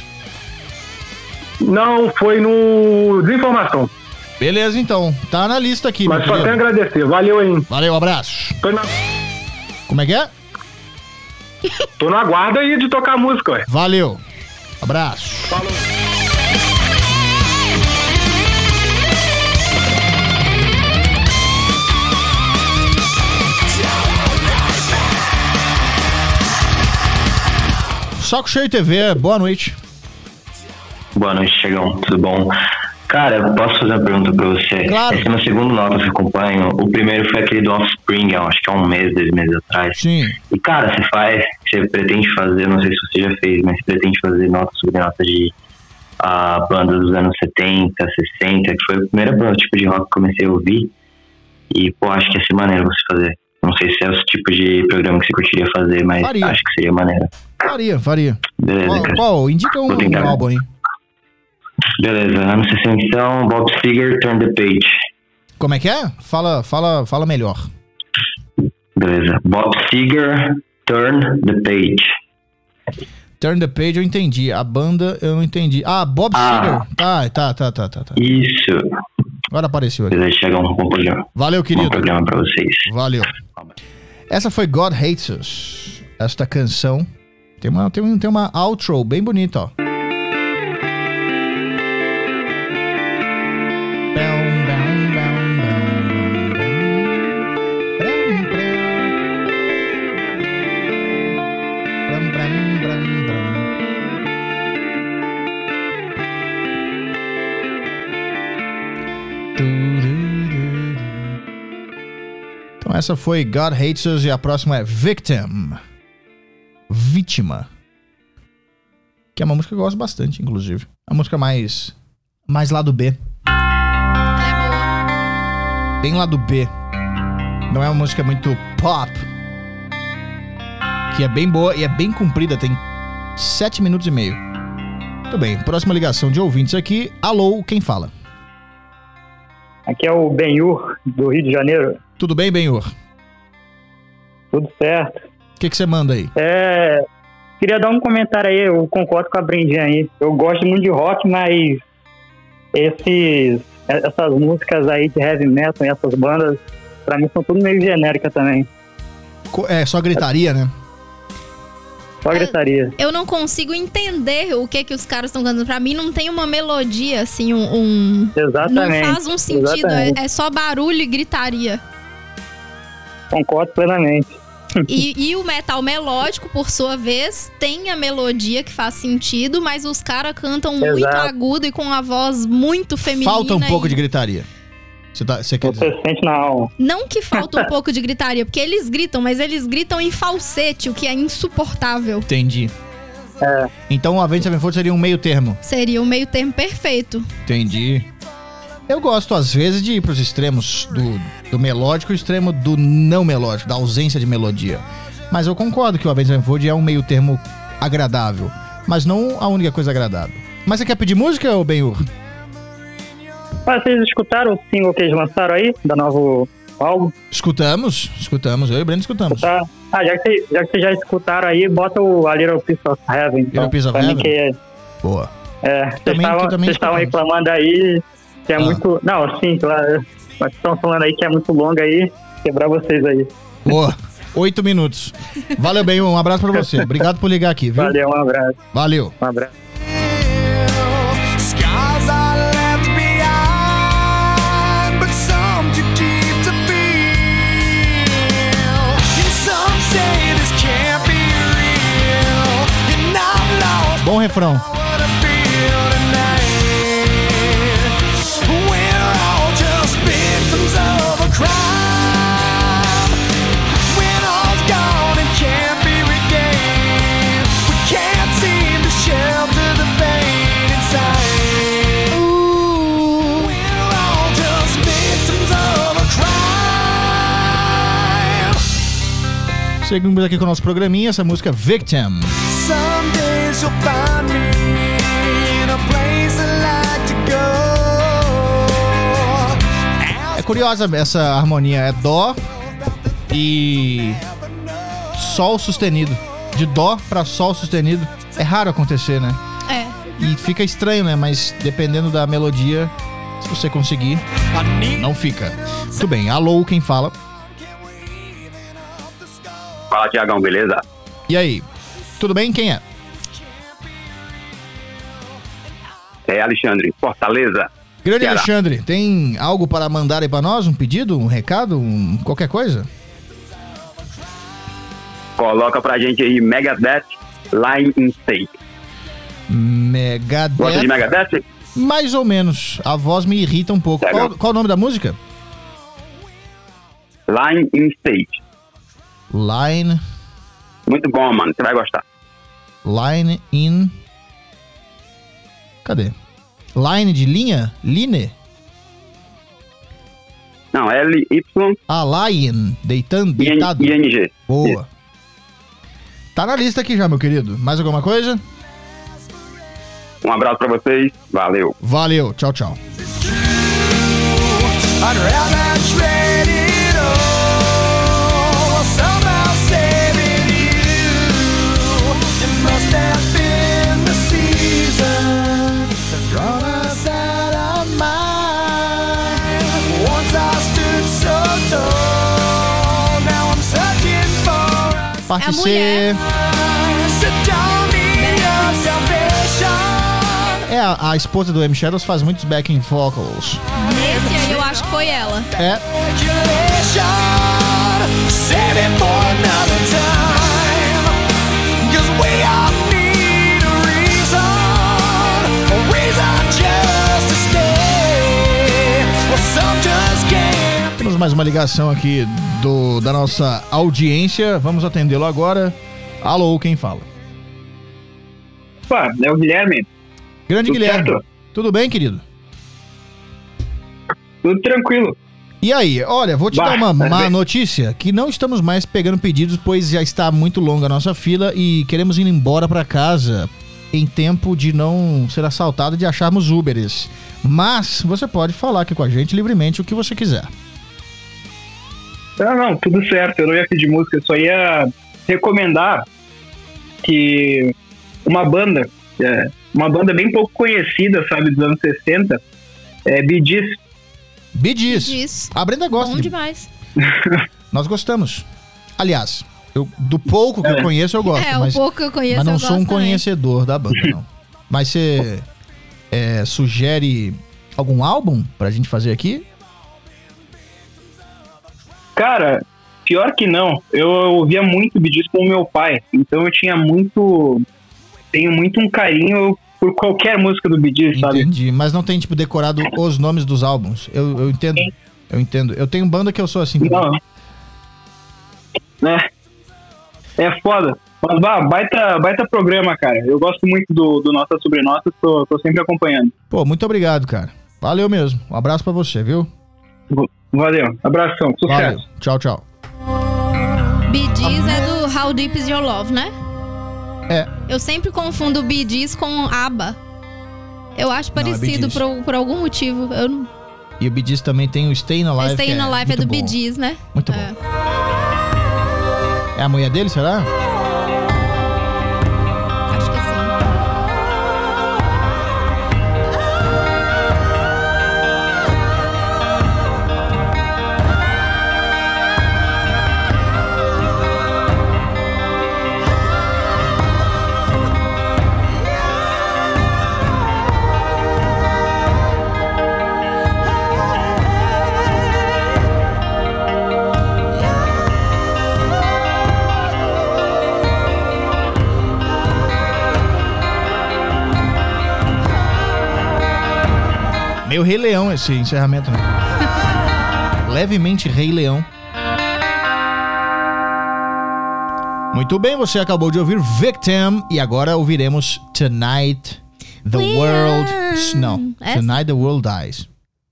Não, foi no Desinformação. Beleza, então. Tá na lista aqui, Mas meu só querido. tenho a agradecer. Valeu aí. Valeu, abraço. Tô na, Como é que é? tô na guarda aí de tocar música, ué. Valeu. Abraço. Falou. Saco Cheio T V, boa noite. Boa noite, Chegão. Tudo bom? Cara, posso fazer uma pergunta pra você? Claro. Esse é meu segundo nota que eu acompanho. O primeiro foi aquele do Offspring, eu acho que há um mês, dois meses atrás. Sim. E, cara, você faz, você pretende fazer, não sei se você já fez, mas você pretende fazer nota sobre nota de a banda dos anos setenta, sessenta, que foi a primeira banda, tipo de rock que eu comecei a ouvir. E, pô, acho que ia ser maneiro você fazer. Não sei se é o tipo de programa que você curtiria fazer, mas Faria. acho que seria maneiro. Faria, faria. Beleza, Qual? cara. qual? Indica um, Vou tentar. um álbum aí. Beleza, anos sessenta então, Bob Seger, Turn the Page. Como é que é? Fala, fala, fala melhor. Beleza. Bob Seger, Turn the Page. Turn the Page eu entendi. A banda eu não entendi. Ah, Bob Ah. Seger. Tá, tá, tá, tá, tá, tá. Isso. Agora apareceu aqui. Beleza, chega um bom programa. Valeu, Bom querido. programa pra vocês. Valeu. Essa foi God Hates Us. Esta canção tem uma, tem, um, tem uma outro bem bonita, ó. Então essa foi God Hates Us e a próxima é Victim. Vítima. Que é uma música que eu gosto bastante, inclusive. É uma música mais... mais lado B. Bem lado B. Não é uma música muito pop. Que é bem boa e é bem comprida. Tem sete minutos e meio. Muito bem, próxima ligação de ouvintes aqui. Alô, quem fala? Aqui é o Benhur, do Rio de Janeiro. Tudo bem, Benhur? Tudo certo. O que que você manda aí? É, queria dar um comentário aí, eu concordo com a Brindinha aí. Eu gosto muito de rock, mas esses, essas músicas aí de heavy metal e essas bandas, pra mim são tudo meio genéricas também. É só gritaria, né? Só gritaria. Eu não consigo entender o que que os caras estão cantando. Pra mim não tem uma melodia, assim, um... um... Exatamente. Não faz um sentido, é, Exatamente. é só barulho e gritaria. Concordo plenamente. E, e o metal melódico, por sua vez, tem a melodia que faz sentido, mas os caras cantam muito Exato. agudo e com a voz muito feminina. Falta um pouco e... de gritaria. Você, tá, você quer Você dizer? sente na alma. Não que falta um pouco de gritaria, porque eles gritam, mas eles gritam em falsete, o que é insuportável. Entendi. É. Então o Avenged Sevenfold seria um meio termo. Seria o meio termo perfeito. Entendi. Eu gosto, às vezes, de ir pros extremos do, do melódico e o extremo do não melódico, da ausência de melodia. Mas eu concordo que o Avenged Sevenfold é um meio termo agradável, mas não a única coisa agradável. Mas você quer pedir música, ô Benhur? Mas vocês escutaram o single que eles lançaram aí, da novo álbum? Escutamos, escutamos. Eu e o Breno escutamos. Tá. Ah, já que, vocês, já que vocês já escutaram aí, bota o A Little Piece of Heaven. Então, Little Piece of pra mim Heaven? que é, Boa. é, vocês Também- estavam- que também vocês estavam escutamos. reclamando aí que é Ah. muito... Não, sim, claro. Mas estão falando aí que é muito longa aí, quebrar vocês aí. Boa. Oito minutos. Valeu, Benhur. Um abraço pra você. Obrigado por ligar aqui, viu? Valeu, um abraço. Valeu. Um abraço. Scars are left behind, but some too deep to feel. And some say this can't be real. You're not lost. Bom refrão. What I feel tonight. We're all just victims of a crime. When all's gone and can't be regained, we can't seem to shelter the pain inside. We're all just victims of a crime. Seguimos aqui com o nosso programinha, essa música Victim. Some days you'll find me in a place I like to go. É curiosa essa harmonia, é Dó e Sol sustenido. De Dó pra Sol sustenido. É raro acontecer, né? É. E fica estranho, né? Mas dependendo da melodia, se você conseguir, não fica. Muito bem, alô, quem fala? Fala, Tiagão, beleza? E aí? Tudo bem? Quem é? É Alexandre, Fortaleza. Grande Ceará. Alexandre, tem algo para mandar aí pra nós? Um pedido? Um recado? Um... qualquer coisa? Coloca pra gente aí Megadeth, Line in State. Gosta de Megadeth? Megadeth? Mais ou menos. A voz me irrita um pouco. Legal. Qual, qual o nome da música? Line in State. Line... Muito bom, mano. Você vai gostar. Line in... Cadê? Line de linha? Line? Não, L Y Ah, Lion. Deitando, I N deitado. I N G. Boa. Tá na lista aqui já, meu querido. Mais alguma coisa? Um abraço pra vocês. Valeu. Valeu. Tchau, tchau. I'd rather trade it all, somehow saving you. It must have been the season that brought us out of mind. Once I stood so tall, now I'm searching for a Parte É a C. mulher. so don't need your salvation. É, a, a esposa do M Shadows faz muitos backing vocals. Esse aí eu acho que foi ela. É. Regulation, save it for another time. 'Cause we all need a reason, a reason just to stay. Well, some just can't. Temos mais uma ligação aqui do, da nossa audiência. Vamos atendê-lo agora. Alô, quem fala? Opa, é o Guilherme. Grande Tudo Guilherme. certo? Tudo bem, querido? Tudo tranquilo. E aí, olha, vou te Bah, dar uma mas má bem- notícia, que não estamos mais pegando pedidos, pois já está muito longa a nossa fila e queremos ir embora pra casa em tempo de não ser assaltado, de acharmos Uberes. Mas você pode falar aqui com a gente livremente o que você quiser. Não, não, tudo certo. Eu não ia pedir música, eu só ia recomendar que uma banda, é, uma banda bem pouco conhecida, sabe, dos anos sessenta, é Bee Gees. Bee Gees. Bee Gees. A Brenda gosta. Bom de... demais. Nós gostamos. Aliás, eu, do pouco que É. eu conheço, eu gosto. É, mas, o pouco que eu conheço, mas não eu sou gosto um também. conhecedor da banda, não. Mas você é, sugere algum álbum pra gente fazer aqui? Cara, pior que não. Eu ouvia muito Bee Gees com o meu pai, então eu tinha muito... Tenho muito um carinho por qualquer música do Bee Gees, sabe? Entendi, mas não tem, tipo, decorado os nomes dos álbuns. Eu, eu entendo, eu entendo. Eu tenho banda que eu sou assim também. Não. É. É foda. Mas, bah, baita, baita programa, cara. Eu gosto muito do, do Nossa Sobre Nossa, tô, tô sempre acompanhando. Pô, muito obrigado, cara. Valeu mesmo. Um abraço pra você, viu? Valeu. Abração. Valeu. Sucesso. Tchau, tchau. Bee Gees é do How Deep Is Your Love, né? É. Eu sempre confundo Bee Gees com ABBA. Eu acho Não, é Bee parecido Gees. por, por algum motivo. Eu não... E o Bee Gees também tem o Stayin' Alive. Stayin' que Alive é muito do Bee bom. Gees, né? Muito É. bom. É a mulher dele, será? Acho que sim. Meio Rei Leão esse encerramento, né? Levemente Rei Leão. Muito bem, você acabou de ouvir Victim e agora ouviremos Tonight the We World... are- Não, Essa? Tonight the World Dies.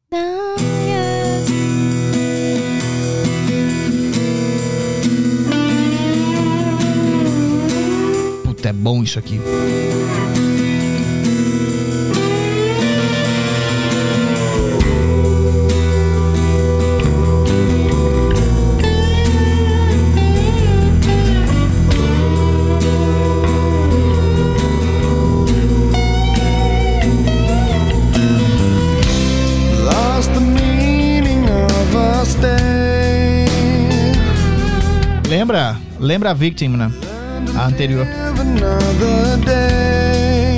Puta, é bom isso aqui. Lost the meaning of our stay. Lembra? Lembra a Victim, né? A anterior. Live another day.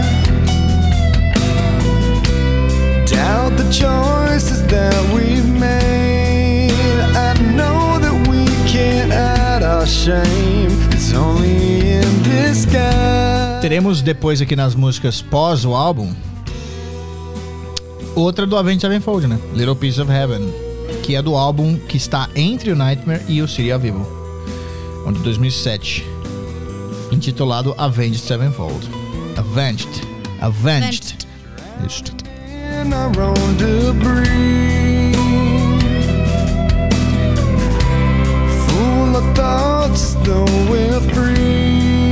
Doubt the choices that we've made. I know that we can't hide our shame. It's only in disguise. Teremos depois aqui nas músicas pós o álbum outra do Avenged Sevenfold, né? Little Piece of Heaven, que é do álbum que está entre o Nightmare e o City of Evil, de dois mil e sete, intitulado Avenged Sevenfold. Avenged. Avenged. Isso. In our own debris. Full of thoughts, though we're free.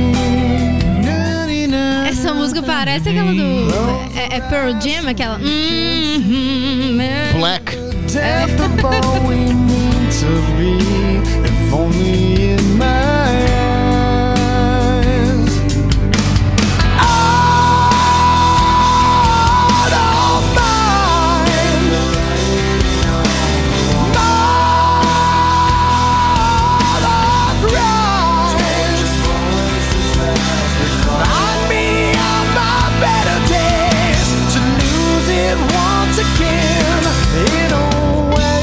Essa música parece aquela do... É, é Pearl Jam, aquela... Mm-hmm, Black. Death of all we need to be. If only in my eyes. Out of mind. Out of rise. Remind me of my better days. To lose it once again. In a way.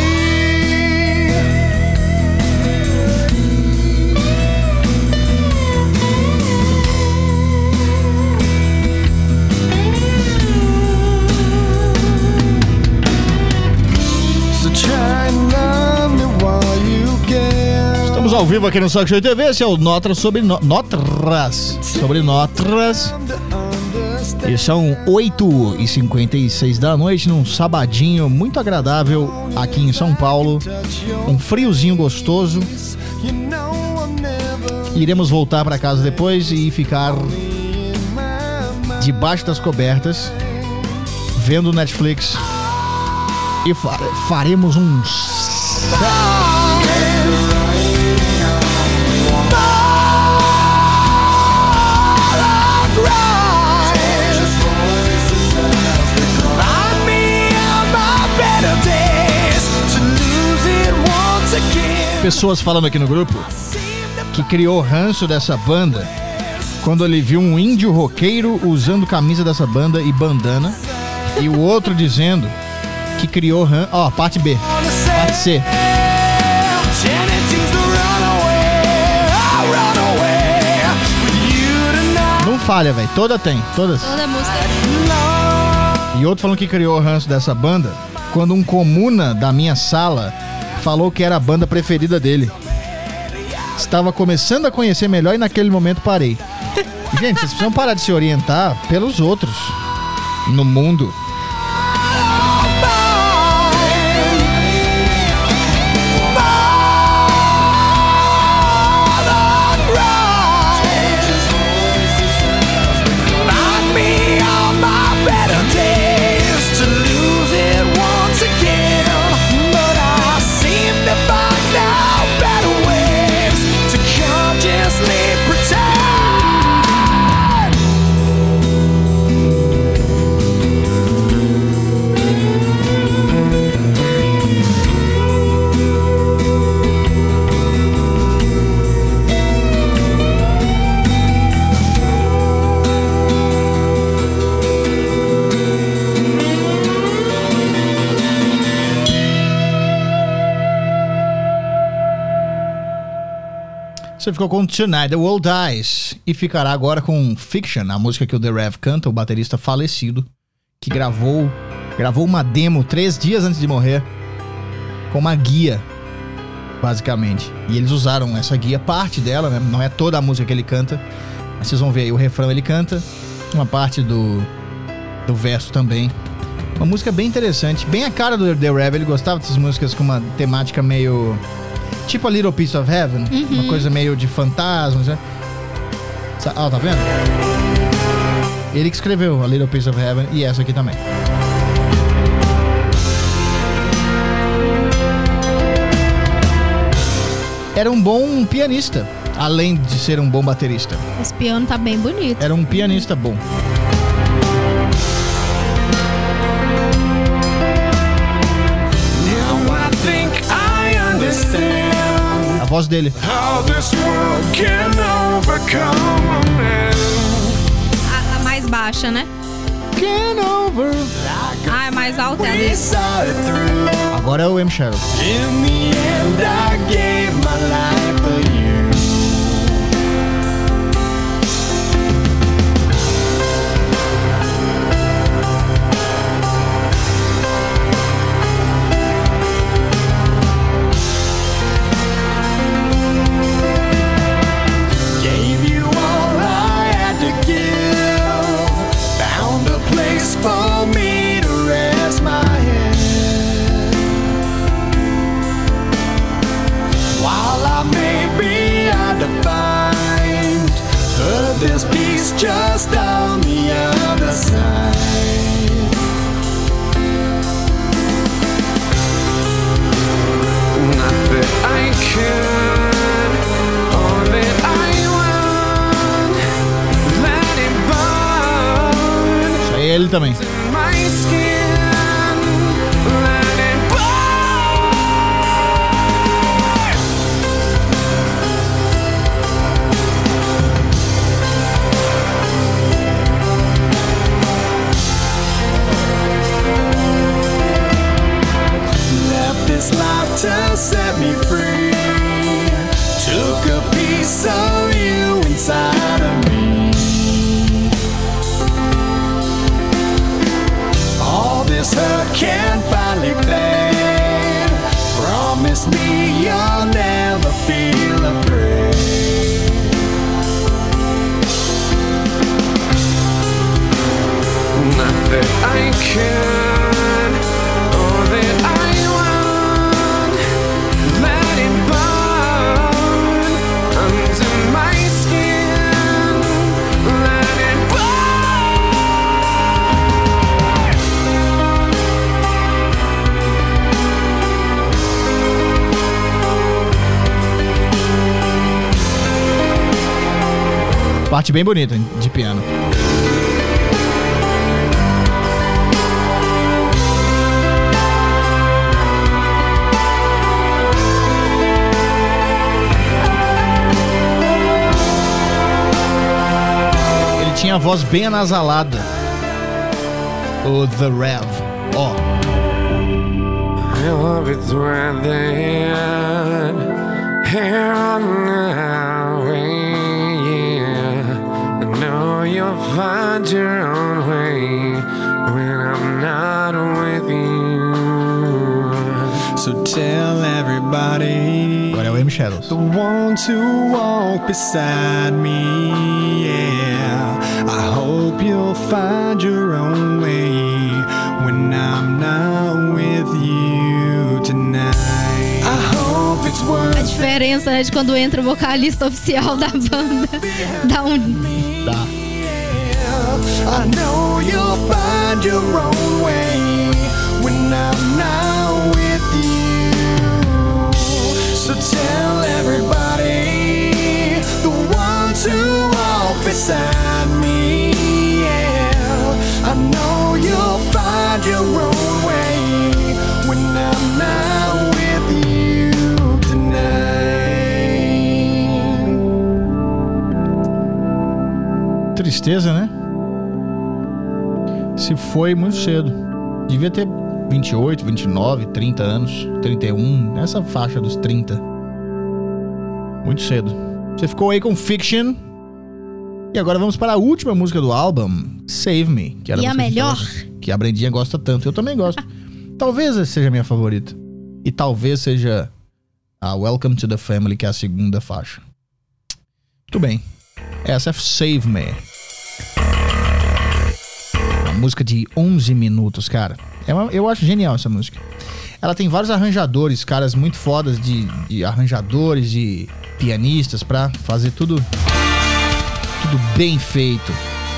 So try and love me while you can. Estamos ao vivo aqui no Saco Cheio T V. Esse é o Notras sobre no... Notras. Sobre Notras. E são oito e cinquenta e seis da noite, num sabadinho muito agradável aqui em São Paulo. Um friozinho gostoso. You know I'll never Iremos voltar para casa depois e ficar in my debaixo das cobertas, vendo Netflix e fa- faremos um pessoas falando aqui no grupo que criou o ranço dessa banda quando ele viu um índio roqueiro usando camisa dessa banda e bandana, e o outro dizendo que criou ranço. Ó, oh, parte B, parte C. Não falha, velho, toda tem, todas. Toda música. E outro falando que criou o ranço dessa banda quando um comuna da minha sala falou que era a banda preferida dele. Estava começando a conhecer melhor e naquele momento parei. Gente, vocês precisam parar de se orientar pelos outros no mundo. Você ficou com Tonight the World Dies e ficará agora com Fiction, a música que o The Rev canta, o baterista falecido, que gravou, gravou uma demo três dias antes de morrer, com uma guia, basicamente. E eles usaram essa guia, parte dela, né? Não é toda a música que ele canta, mas vocês vão ver aí, o refrão ele canta, uma parte do, do verso também. Uma música bem interessante, bem a cara do The Rev, ele gostava dessas músicas com uma temática meio... tipo a Little Piece of Heaven, uhum. Uma coisa meio de fantasmas, né? Ó, oh, tá vendo? Ele que escreveu a Little Piece of Heaven e essa aqui também. Era um bom pianista, além de ser um bom baterista. Esse piano tá bem bonito. Era um pianista bom. A voz dele. A, a mais baixa, né? Ah, é mais alta é a dele. Agora é o M. Shadow. For me to rest my head, while I may be undefined, but this peace just on the other side. Not that I could, or that I want, let it burn. Isso aí é ele também. My skin, let it burn. Left this life to set me free. Took a piece of you inside of me. All this hurt can finally fade. Promise me you'll never feel afraid. Not that I can, or that I want, let it burn under my skin, let it burn. Parte bem bonita de piano. Ele tinha a voz bem anasalada. O The Rev. Ó. Oh. I love it when they end here on the highway, yeah. I know you'll find your own way when I'm not with you. So tell everybody, agora é o M Shadows. The one to walk beside me, yeah. I hope you'll find your own way when I'm not with you tonight. I hope it's worth A diferença, né, de quando entra o vocalista oficial da banda. Dá um... Dá. I know you'll find your own way when I'm not with you. So tell everybody, the one to walk beside me, yeah. I know you'll find your own way when I'm not with you tonight. Tristeza, né? Se foi muito cedo. Devia ter vinte e oito, vinte e nove, trinta anos, trinta e um, nessa faixa dos trinta. Muito cedo. Você ficou aí com Fiction. E agora vamos para a última música do álbum, Save Me. Que era e a melhor? Que, que a Brendinha gosta tanto. Eu também gosto. Talvez seja a minha favorita. E talvez seja a Welcome to the Family, que é a segunda faixa. Muito bem. Essa é Save Me. Uma música de onze minutos, cara. É uma, eu acho genial essa música. Ela tem vários arranjadores, caras muito fodas de, de arranjadores, de pianistas, pra fazer tudo, tudo bem feito.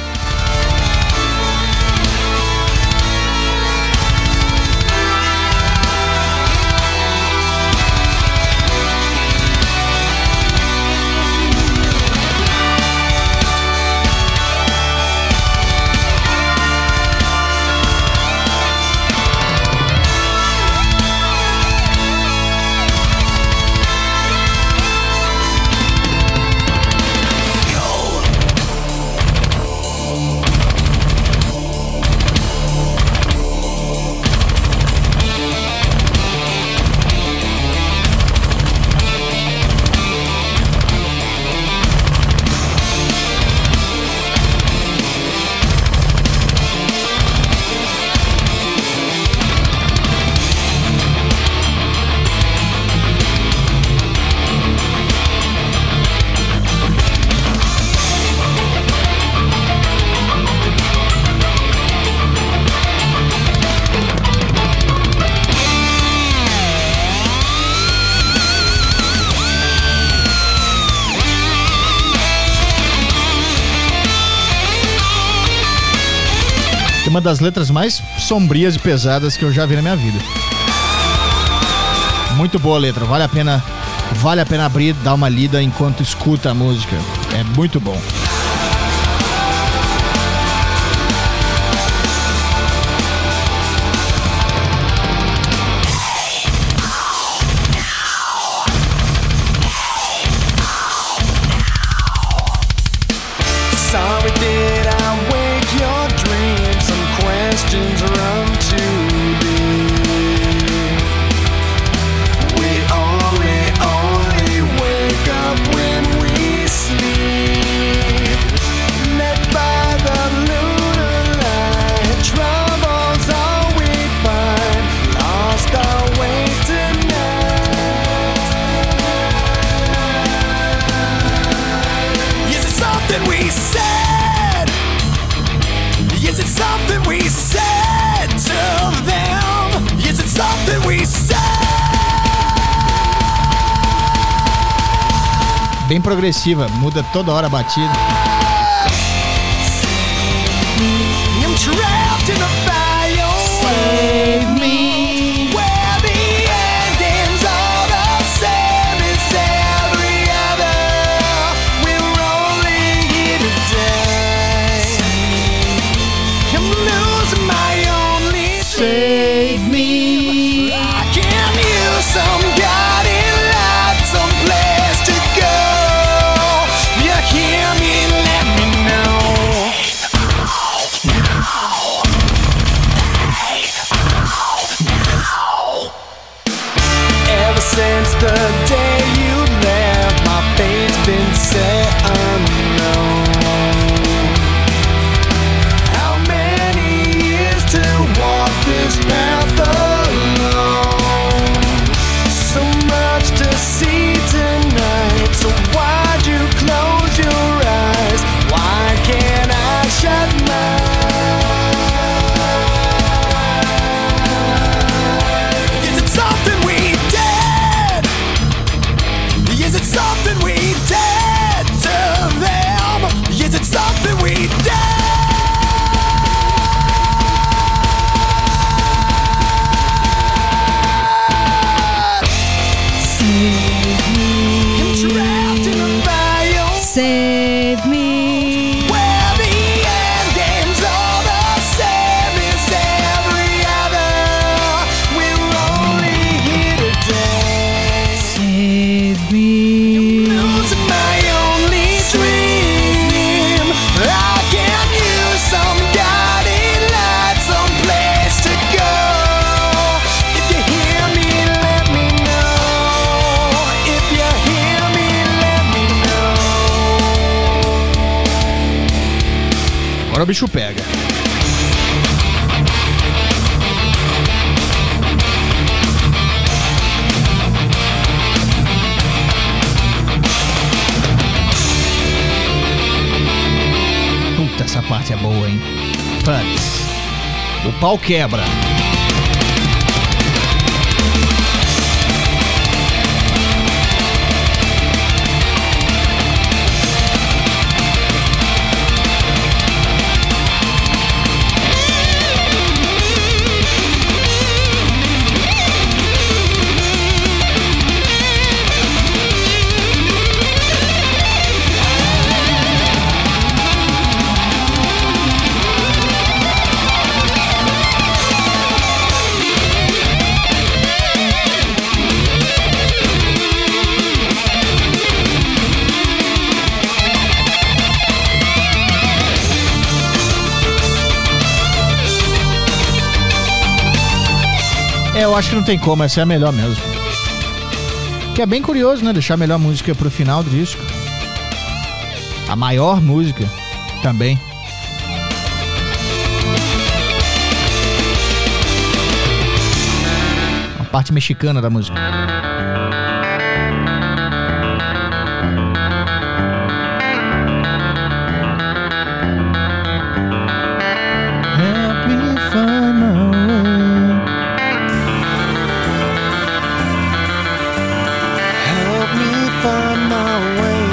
Uma das letras mais sombrias e pesadas que eu já vi na minha vida. Muito boa a letra, vale a pena, vale a pena abrir, dar uma lida enquanto escuta a música. É muito bom. Sorry, did I wake your dreams? Some questions run to me. We only, only wake up when we sleep. Led by the lunar light, troubles all we find. Lost our way tonight. Is it something we said? Is it something we said to them? Is it something we said? Bem progressiva, muda toda hora a batida. I'm trapped in the fire. Save me. Where the endings are the same as every other. We're only here to Save me. I can use some guiding light, some place to go. You hear me? Let me know. Ever since the day you left, my fate's been set unknown. How many years to walk this path alone? So much to see tonight. So why'd you close your eyes? Why can't I shut my eyes? Is it something we did? Is it something we did to them? Is it something we did? I'm trapped in a bio Save me. where the end game's all the same as every other. We're only here today. Save me. Losing my only dream. I can use some guiding light, some place to go. If you hear me, let me know. If you hear me, let me know. Agora o bicho pega. Puta, essa parte é boa, hein? Putz. O pau quebra. É, eu acho que não tem como, essa é a melhor mesmo. Que é bem curioso, né? Deixar a melhor música pro final do disco. A maior música também. A parte mexicana da música. Help me find my way. Help me find my way.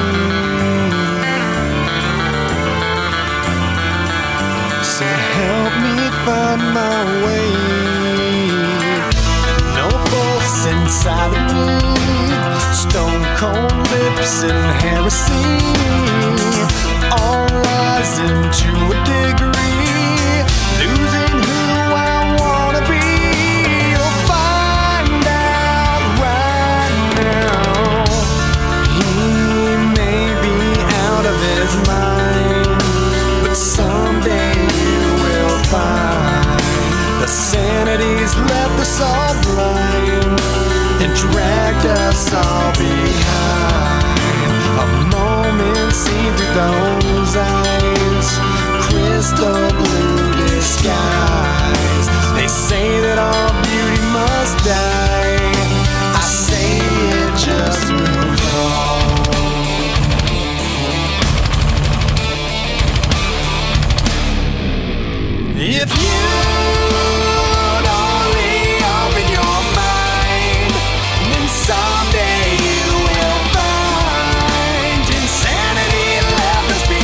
Said help me find my way. No pulse inside of me. Stone cold lips and heresy. All rising to a degree. Losing who I wanna be. You'll find out right now. He may be out of his mind, but someday you will find the sanity's left us all blind and dragged us all behind. A moment seen through those eyes, crystal blue disguise. They say that all beauty must die. I say it just moves on. If you'd only open your mind, then someday you will find insanity left us behind.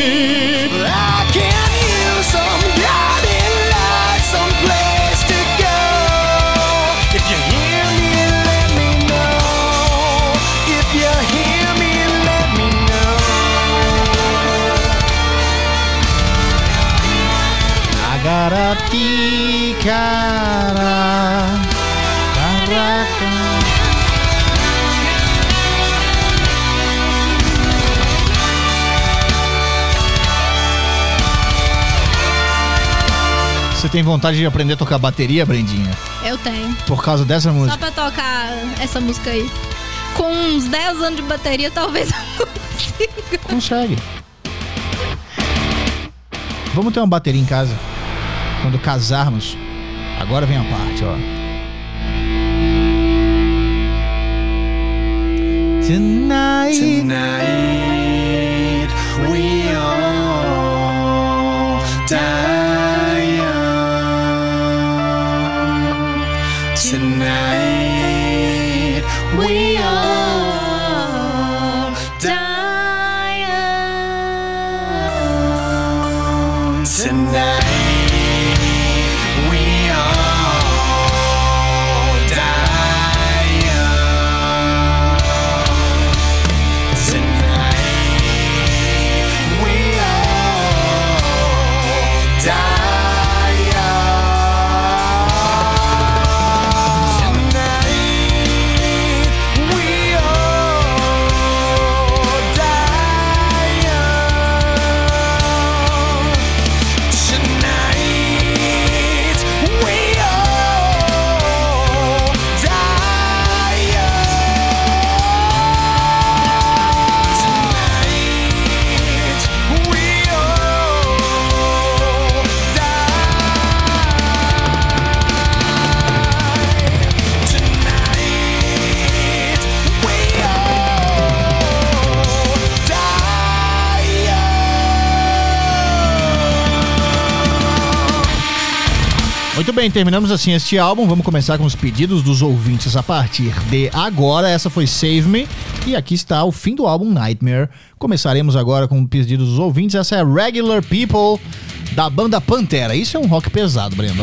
I can use some guiding light, some place to go. If you hear me, let me know. If you hear me, let me know. Agarati cara, caraca. Você tem vontade de aprender a tocar bateria, Brendinha? Eu tenho. Por causa dessa Só música? pra tocar essa música aí. Com uns dez anos de bateria, talvez eu consiga. Consegue. Vamos ter uma bateria em casa. Quando casarmos. Agora vem a parte, ó. Tonight, Tonight we all die young. Tonight we all die young. Tonight we all die young. Tonight we all die young. Tonight we all die young. Tonight we all die young. Tonight we all die. Tonight we all die young. Muito bem, terminamos assim este álbum. Vamos começar com os pedidos dos ouvintes a partir de agora. Essa foi Save Me. E aqui está o fim do álbum Nightmare. Começaremos agora com pedidos dos ouvintes. Essa é Regular People, da banda Pantera. Isso é um rock pesado, Brendo.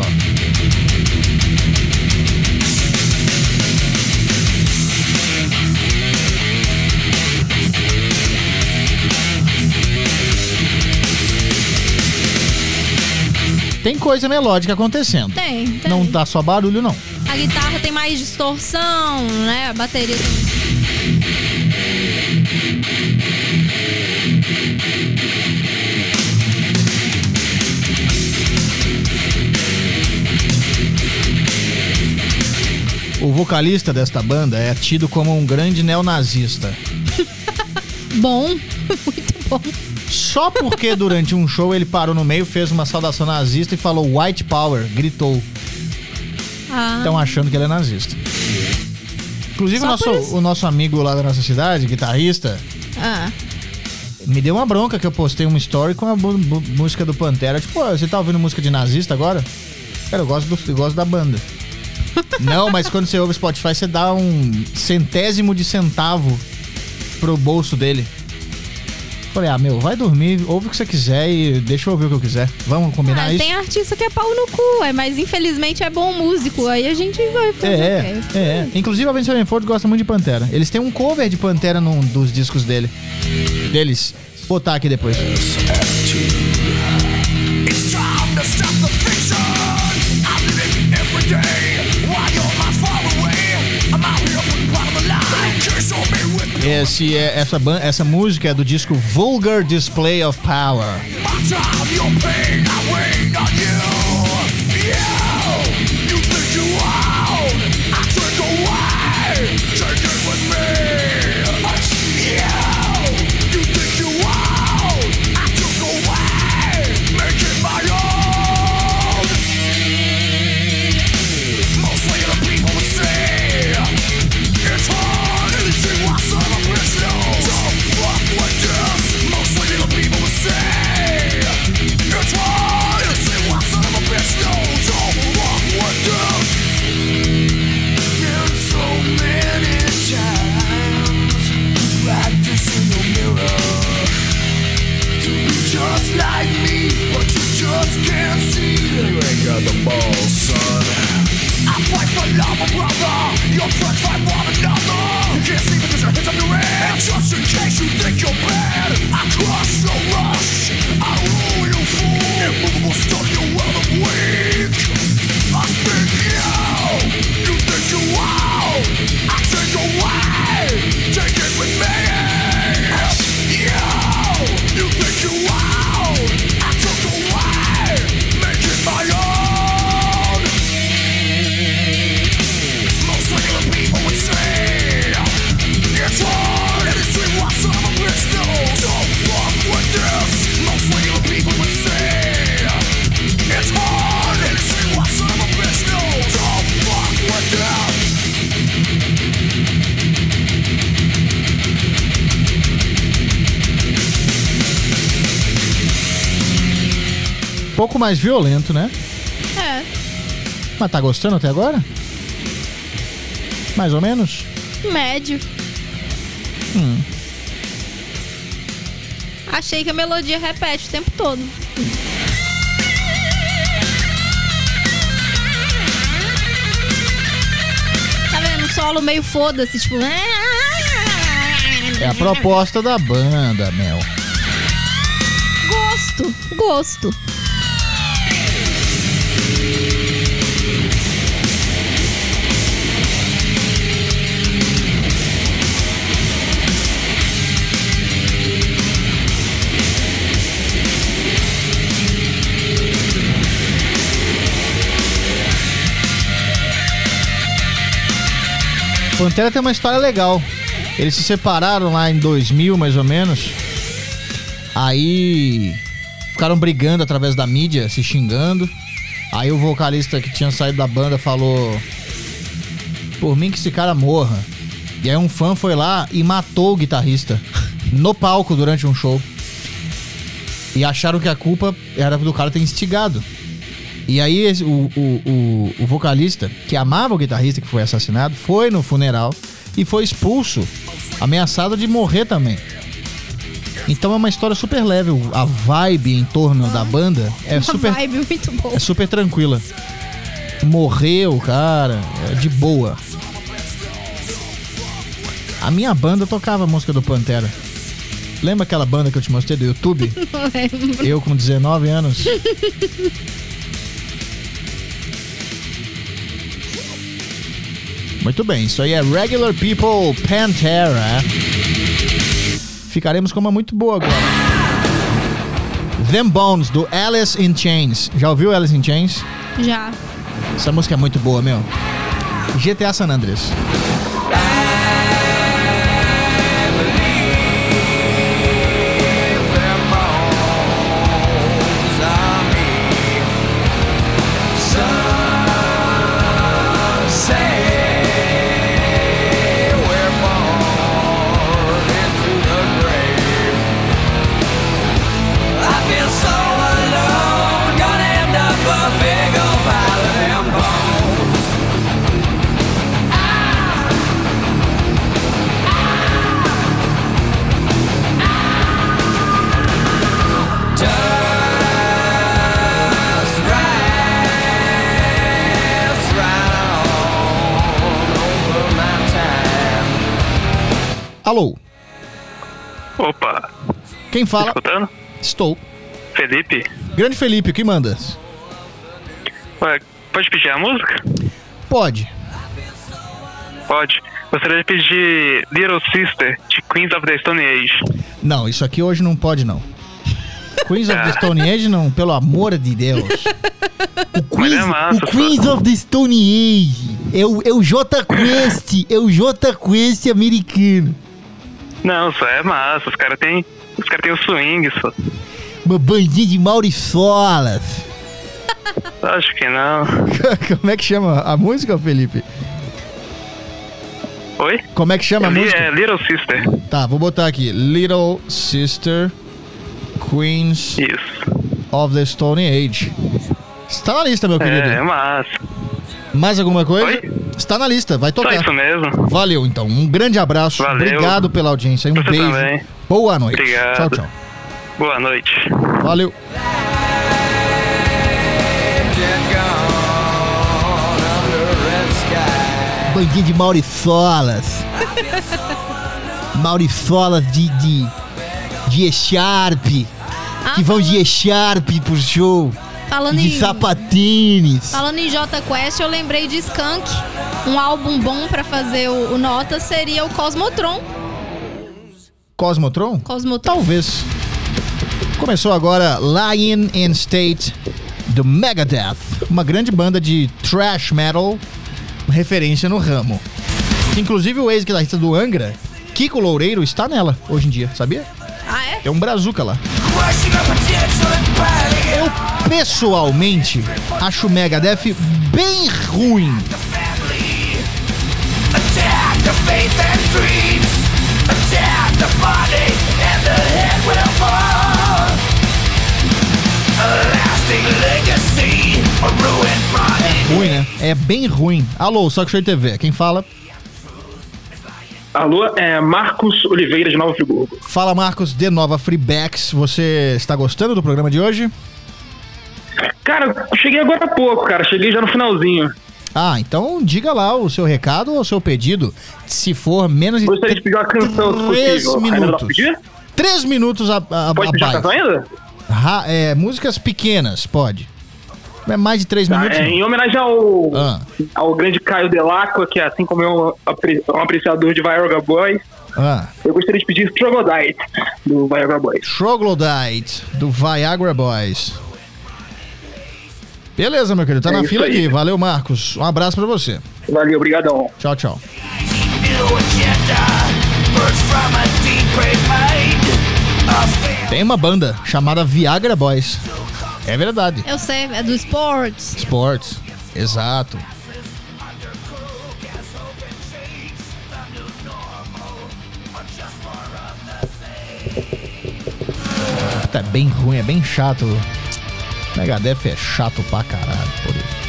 Tem coisa melódica acontecendo. Tem, tem. Não dá só barulho, não. A guitarra tem mais distorção, né? A bateria tem... O vocalista desta banda é tido como um grande neonazista. Bom, muito bom. Só porque durante um show ele parou no meio, fez uma saudação nazista e falou White Power, gritou. Ah, Estão achando que ele é nazista. Inclusive o Só por nosso, isso? o nosso amigo lá da nossa cidade, guitarrista, ah. me deu uma bronca que eu postei uma story com a bu- bu- música do Pantera. Tipo, "Pô, você tá ouvindo música de nazista agora?" Cara, eu gosto, do, eu gosto da banda. Não, mas quando você ouve Spotify, você dá um centésimo de centavo pro bolso dele. Falei, ah, meu, vai dormir, ouve o que você quiser e deixa eu ouvir o que eu quiser. Vamos combinar Ah, isso? tem artista que é pau no cu, é, mas infelizmente é bom músico. Aí a gente vai fazer É, o quê? é, é. Inclusive a Avenged Sevenfold gosta muito de Pantera. Eles têm um cover de Pantera num dos discos dele. Deles. Vou botar aqui depois. It's time to stop the fiction. I'm living every day while you're not far away. I'm out here with part of the line. Kiss on me with Esse é, essa, ban- essa música é do disco Vulgar Display of Power. my time, your pain. I wait on you. You, you think you own? I took away. Take it with me. You, you think you own? I took away. Make it my own. Mostly the people would say it's hard to see why some of us know. Don't fuck with this. Mostly the people would say it's hard to pouco mais violento, né? É. Mas tá gostando até agora? Mais ou menos? Médio. Hum. Achei que a melodia repete o tempo todo. Tá vendo? Um solo meio foda-se, tipo... É a proposta da banda, Mel. Gosto, gosto. Pantera tem uma história legal. Eles se separaram lá em dois mil, mais ou menos. Aí ficaram brigando através da mídia, se xingando. Aí o vocalista que tinha saído da banda falou: por mim que esse cara morra. E aí um fã foi lá e matou o guitarrista no palco durante um show. E acharam que a culpa era do cara ter instigado. E aí esse, o, o, o, o vocalista, que amava o guitarrista que foi assassinado, foi no funeral e foi expulso, ameaçado de morrer também. Então é uma história super leve. A vibe em torno da banda é Uma super, vibe muito boa. é super tranquila. Morreu, cara, é de boa. A minha banda tocava a música do Pantera. Lembra aquela banda que eu te mostrei do YouTube? Não lembro. Eu com dezenove anos. Muito bem, isso aí é Regular People, Pantera. Ficaremos com uma muito boa agora. Them Bones, do Alice in Chains. Já ouviu Alice in Chains? Já. Essa música é muito boa, meu. G T A San Andreas. Alô? Opa, Quem tá fala? escutando? Estou. Felipe? Grande Felipe, o que mandas? Ué, pode pedir a música? Pode. Pode. Gostaria de pedir Little Sister, de Queens of the Stone Age. Não, isso aqui hoje não pode, não. Queens of the Stone Age, não, pelo amor de Deus. O Mas Queens, é massa, o Queens of the Stone Age é o, é o J Quest, é o J Quest americano. Não, só é massa. Os caras têm os cara tem o swing, só. Uma bandinha de Mauriçolas. Acho que não. Como é que chama a música, Felipe? Oi? Como é que chama é, a li- música? É Little Sister. Tá, vou botar aqui. Little Sister, Queens Isso. of the Stone Age. Está na lista, meu querido. É, é massa. Mais alguma coisa? Oi? Está na lista, vai Só tocar. isso mesmo. Valeu, então. Um grande abraço. Valeu. Obrigado pela audiência. Um Você beijo. também. Boa noite. Obrigado. Tchau, tchau. Boa noite. Valeu. Bandinha de Mauriçolas. Mauriçolas de, de, de E-Sharp. Ah, Que vão falando- de E-Sharp pro show. Falando De em, sapatines. falando em J Quest, eu lembrei de Skunk. Um álbum bom pra fazer o, o Nota seria o Cosmotron. Cosmotron? Cosmotron. Talvez. Começou agora Lying in State do Megadeth, uma grande banda de thrash metal, referência no ramo. Inclusive o ex-guitarrista do Angra, Kiko Loureiro, está nela hoje em dia, sabia? Ah, é? É um brazuca lá. Eu pessoalmente acho o Megadeth bem ruim. Attack the faith and dreams. Attack the body and the head will fall. A lasting É ruim, né? É bem ruim. Alô, Saco Cheio T V, quem fala? Alô, é Marcos Oliveira de Nova Friburgo. Fala, Marcos, de Nova Freebacks. Você está gostando do programa de hoje? Cara, eu cheguei agora há pouco, cara. Cheguei já no finalzinho. Ah, então diga lá o seu recado ou o seu pedido. Se for menos de Gostaria de pedir uma canção, se três possível. Ainda não minutos. pedir? Três minutos a, a, Pode pedir a abaixo. canção ainda? Ra- é, músicas pequenas, pode. É mais de três Tá, minutos. é, não. em homenagem ao, Ah. ao grande Caio Delacqua, que assim como eu, apre- um apreciador de Viagra Boys, Ah. eu gostaria de pedir Troglodyte, do Viagra Boys. Troglodyte, do Viagra Boys. Beleza, meu querido, tá É na isso fila aí. aqui. Valeu, Marcos. Um abraço pra você. Valeu, obrigadão. Tchau, tchau. Tem uma banda chamada Viagra Boys. É verdade. Eu sei, é do Sports. Sports. Exato. Tá bem ruim, é bem chato. Megadeth é chato pra caralho, por isso.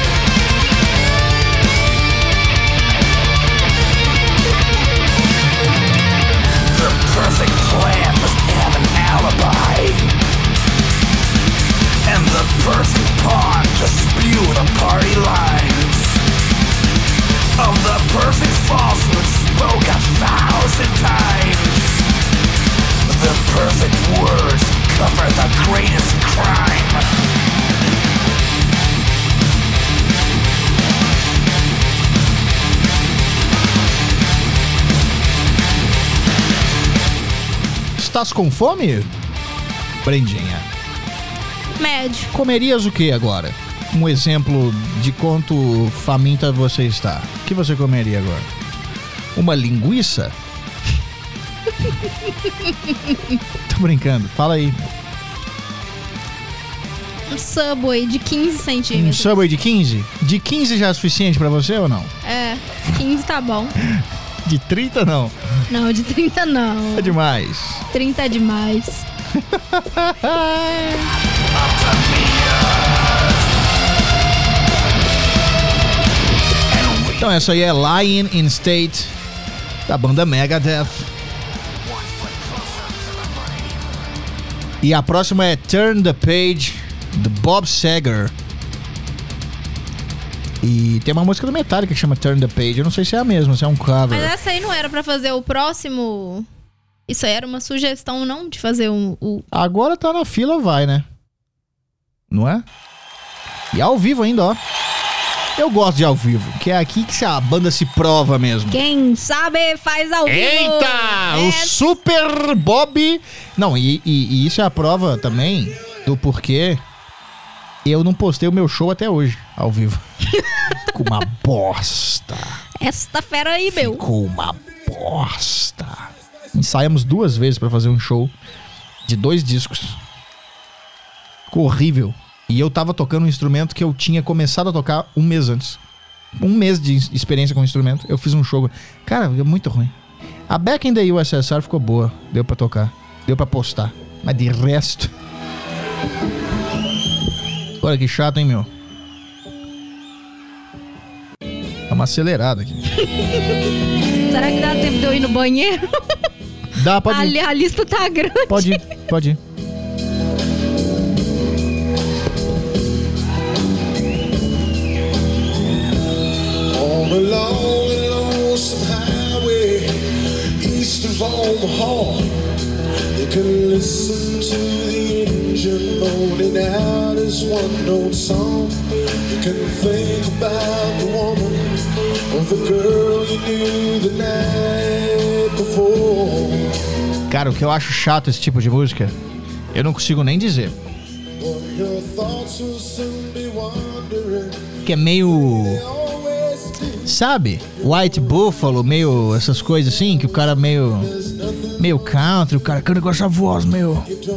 Perfect plan must have an alibi, and the perfect pawn to spew the party lines of the perfect falsehood spoke a thousand times. The perfect words cover the greatest crime. Estás com fome? Brendinha. Médio. Comerias o que agora? Um exemplo de quanto faminta você está. O que você comeria agora? Uma linguiça? Tô brincando, fala aí. Um Subway de quinze Um centímetros. Subway de quinze? De quinze já é suficiente pra você ou não? É, quinze tá bom. De trinta não. Não, de trinta não. É demais. trinta é demais. Então essa aí é Lying in State, da banda Megadeth. E a próxima é Turn the Page, do Bob Seger. E tem uma música do Metallica que chama Turn the Page. Eu não sei se é a mesma, se é um cover. Mas essa aí não era pra fazer o próximo... Isso aí era uma sugestão, não? De fazer um, o... Agora tá na fila, vai, né? Não é? E ao vivo ainda, ó. Eu gosto de ao vivo, que é aqui que a banda se prova mesmo. Quem sabe faz ao vivo. Eita! É. O Super Bob... Não, e, e- e isso é a prova também do porquê eu não postei o meu show até hoje, ao vivo. Ficou uma bosta. Esta fera aí, meu. Ficou uma bosta. Ensaiamos duas vezes pra fazer um show de dois discos. Ficou horrível. E eu tava tocando um instrumento que eu tinha começado a tocar um mês antes. Um mês de experiência com o instrumento. Eu fiz um show. Cara, é muito ruim. A Back in the U S S R ficou boa. Deu pra tocar. Deu pra postar. Mas de resto... Olha que chato, hein, meu? Dá uma acelerada aqui. Será que dá tempo de eu ir no banheiro? Dá, pode a, ir. li- a lista tá grande. Pode ir, pode ir. On a long and lonesome highway east of Omaha, you can listen to the engine moaning out his one note song. You can think about the woman or the girl you knew the night before. Cara, o que eu acho chato esse tipo de música, eu não consigo nem dizer. Well, your thoughts will soon be wandering. Que é meio... Sabe? White Buffalo, meio... Essas coisas assim, que o cara meio... Meio country, o cara canta com essa voz meio...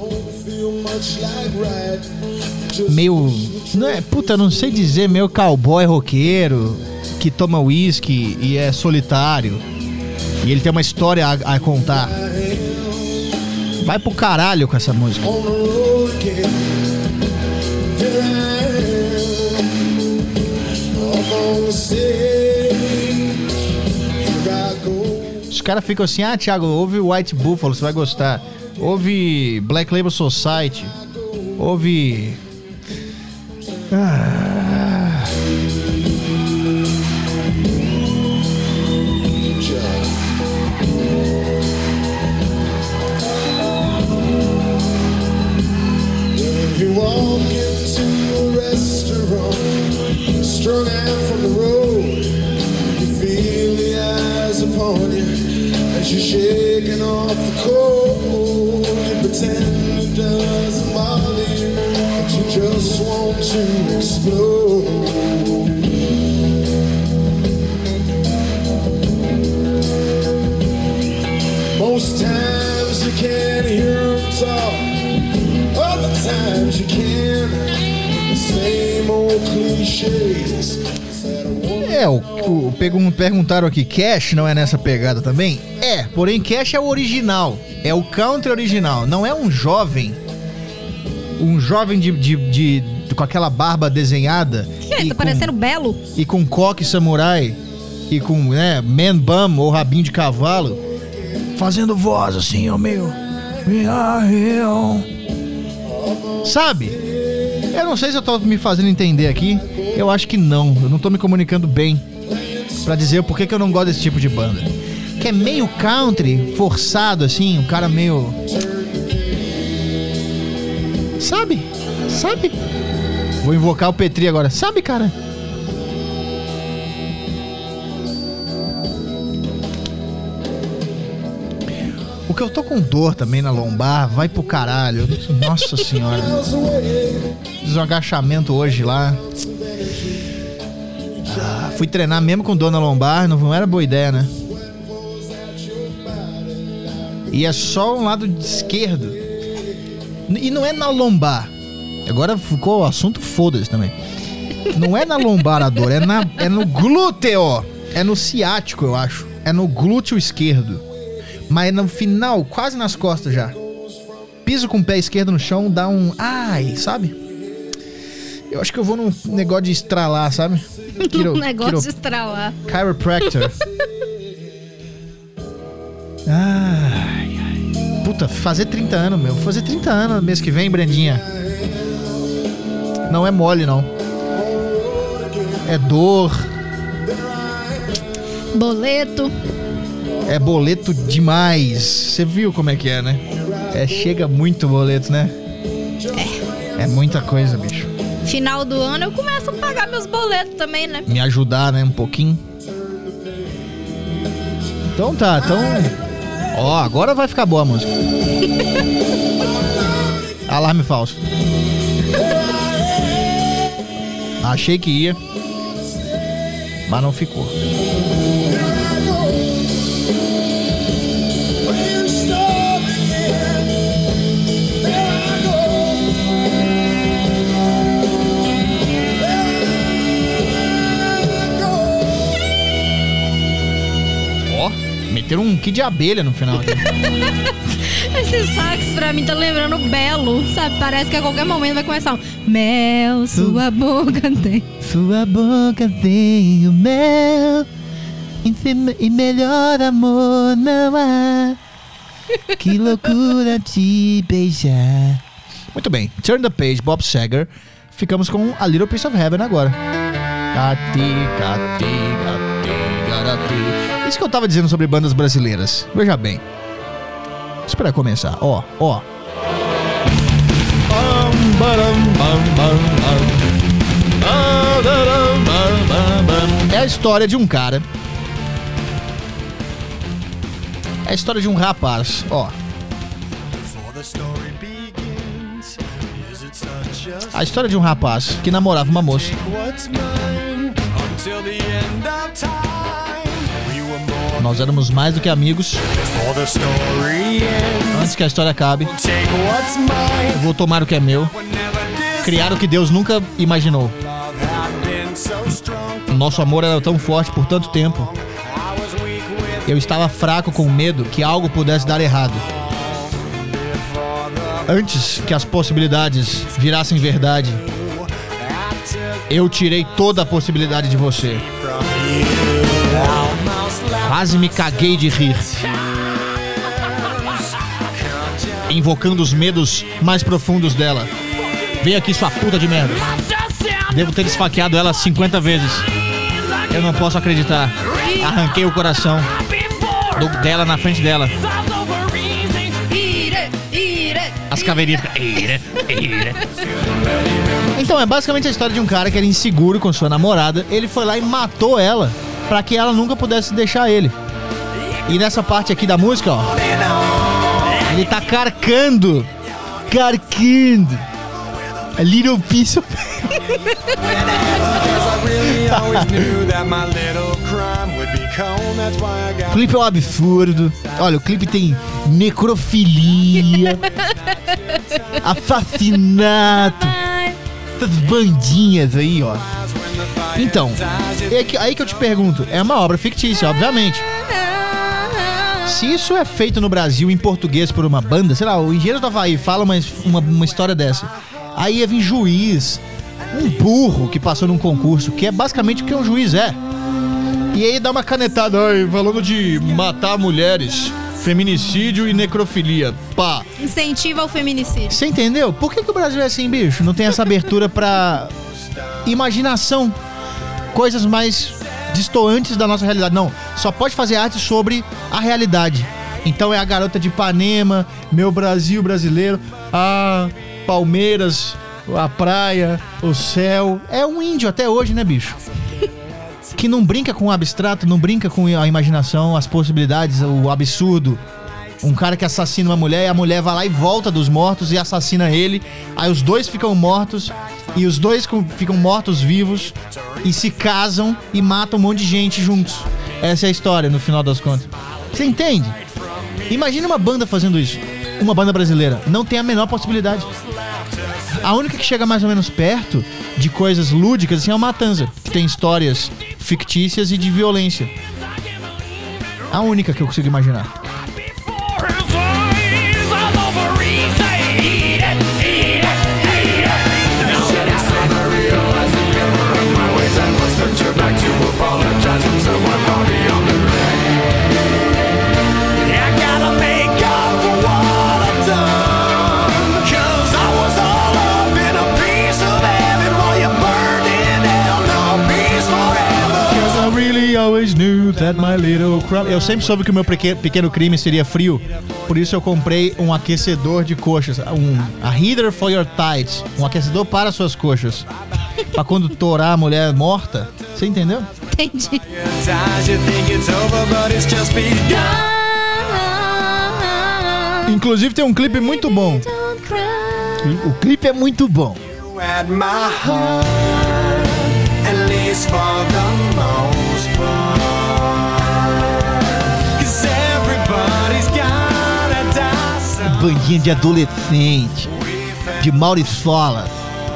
Meio... Não é, puta, não sei dizer, meio cowboy roqueiro, que toma uísque e é solitário. E ele tem uma história a, a contar. Vai pro caralho com essa música. On the road again, here I am. gonna say? Here I go. Os caras ficam assim, ah, Thiago, ouve White Buffalo, você vai gostar. Ouve Black Label Society. Ouve... Ah... You walk into a restaurant, strung out from the road. You feel the eyes upon you as you're shaking off the cold. You pretend it doesn't bother you, but you just want to explode. Most times you can't hear them talk. Other times you can. The same old clichés. É, o, o pergun- perguntaram aqui, Cash não é nessa pegada também? É, porém Cash é o original, é o country original, não é um jovem, um jovem de, de, de, de com aquela barba desenhada. Que é? e Tá com- parecendo Belo? E com coque samurai, e com, né, man bum ou rabinho de cavalo, fazendo voz assim, ó, meio... Sabe? Eu não sei se eu tô me fazendo entender aqui. Eu acho que não. Eu não tô me comunicando bem pra dizer o porquê que eu não gosto desse tipo de banda. Que é meio country, forçado assim, um cara meio... Sabe? Sabe? Vou invocar o Petri agora. Sabe, cara? O que eu tô com dor também na lombar, vai pro caralho. Nossa senhora. Fiz um agachamento hoje lá. Ah, fui treinar mesmo com dor na lombar, não era boa ideia, né? E é só um lado esquerdo. E não é na lombar. Agora ficou o assunto, foda-se também. Não é na lombar a dor, é, na, é no glúteo. É no ciático, eu acho. É no glúteo esquerdo. Mas no final, quase nas costas já. Piso com o pé esquerdo no chão, dá um... Ai, sabe? Eu acho que eu vou num negócio de estralar, sabe? Quiro, um negócio quiro, de estralar. Chiropractor. Ai, ai. Puta, fazer trinta anos, meu. Vou fazer trinta anos mês que vem, Brandinha. Não é mole, não. É dor. Boleto. É boleto demais. Você viu como é que é, né? É, chega muito boleto, né? É. É muita coisa, bicho. Final do ano eu começo a pagar meus boletos também, né? Me ajudar, né? Um pouquinho. Então tá, então... Ó, agora vai ficar boa a música. Alarme falso. Achei que ia, mas não ficou. Meteram um kit de abelha no final aqui. Esse sax pra mim tá lembrando Belo, sabe? Parece que a qualquer momento vai começar um mel, sua boca tem. Sua boca tem o mel e melhor amor não há. Que loucura te beijar. Muito bem, Turn the Page, Bob Seger. Ficamos com A Little Piece of Heaven agora. Cati, cati, cati, garati. Isso que eu tava dizendo sobre bandas brasileiras. Veja bem. Espera começar. Ó, ó. É a história de um cara. É a história de um rapaz. Ó. A história de um rapaz que namorava uma moça. Nós éramos mais do que amigos. Antes que a história acabe, eu vou tomar o que é meu. Criar o que Deus nunca imaginou. Nosso amor era tão forte por tanto tempo. Eu estava fraco com medo que algo pudesse dar errado. Antes que as possibilidades virassem verdade, Eu tirei toda a possibilidade de você. Quase me caguei de rir. Invocando os medos mais profundos dela. Vem aqui, sua puta de merda. Devo ter esfaqueado ela cinquenta vezes. Eu não posso acreditar. Arranquei o coração do, dela na frente dela. As caveirinhas ficam... Então, é basicamente a história de um cara que era inseguro com sua namorada. Ele foi lá e matou ela pra que ela nunca pudesse deixar ele. E nessa parte aqui da música, ó, ele tá carcando. Carcando. A little piece of... O clipe é um absurdo. Olha, o clipe tem necrofilia, assassinato, essas bandinhas aí, ó. Então, é que, aí que eu te pergunto, é uma obra fictícia, obviamente. Se isso é feito no Brasil em português por uma banda, sei lá, o Engenheiro do Havaí fala uma, uma, uma história dessa, aí ia vir juiz, um burro que passou num concurso, que é basicamente o que um juiz é. E aí dá uma canetada, ai, falando de matar mulheres, feminicídio e necrofilia. Pá. Incentiva ao feminicídio. Você entendeu? Por que, que o Brasil é assim, bicho? Não tem essa abertura pra imaginação, coisas mais distantes da nossa realidade. Não, só pode fazer arte sobre a realidade. Então é a Garota de Ipanema, Meu Brasil Brasileiro, a Palmeiras, a praia, o céu. É um índio até hoje, né, bicho? Que não brinca com o abstrato, não brinca com a imaginação, as possibilidades, o absurdo. Um cara que assassina uma mulher e a mulher vai lá e volta dos mortos e assassina ele. Aí os dois ficam mortos e os dois ficam mortos vivos e se casam e matam um monte de gente juntos. Essa é a história, no final das contas. Você entende? Imagina uma banda fazendo isso. Uma banda brasileira. Não tem a menor possibilidade. A única que chega mais ou menos perto de coisas lúdicas assim, é o Matanza, que tem histórias fictícias e de violência. A única que eu consigo imaginar. That my little crumb. Eu sempre soube que o meu pequeno crime seria frio. Por isso eu comprei um aquecedor de coxas, um a heater for your thighs, um aquecedor para suas coxas. Pra quando torar a mulher morta. Você entendeu? Entendi. Inclusive tem um clipe muito bom. O clipe é muito bom. Bandinha de adolescente, de Mauriçola.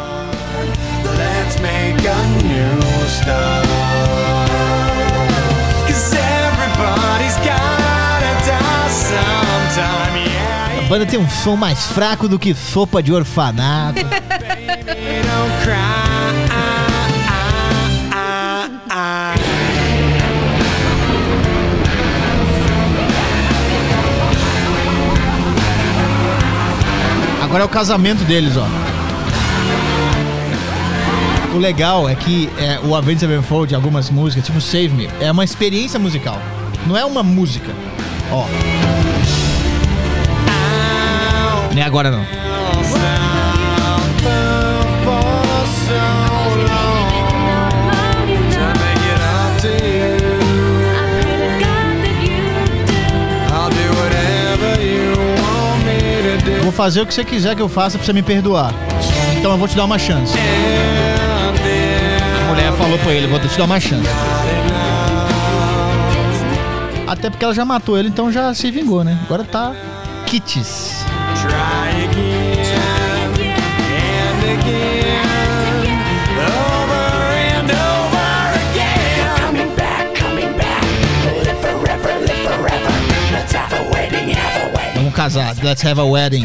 A banda tem um som mais fraco do que sopa de orfanato. Agora é o casamento deles, ó. O legal é que é, o Avenged Sevenfold, algumas músicas, tipo Save Me, é uma experiência musical. Não é uma música. Ó. Nem agora não. Vou fazer o que você quiser que eu faça pra você me perdoar. Então eu vou te dar uma chance. A mulher falou pra ele, vou te dar uma chance. Até porque ela já matou ele, então já se vingou, né? Agora tá kits. Vamos casar, let's have a wedding.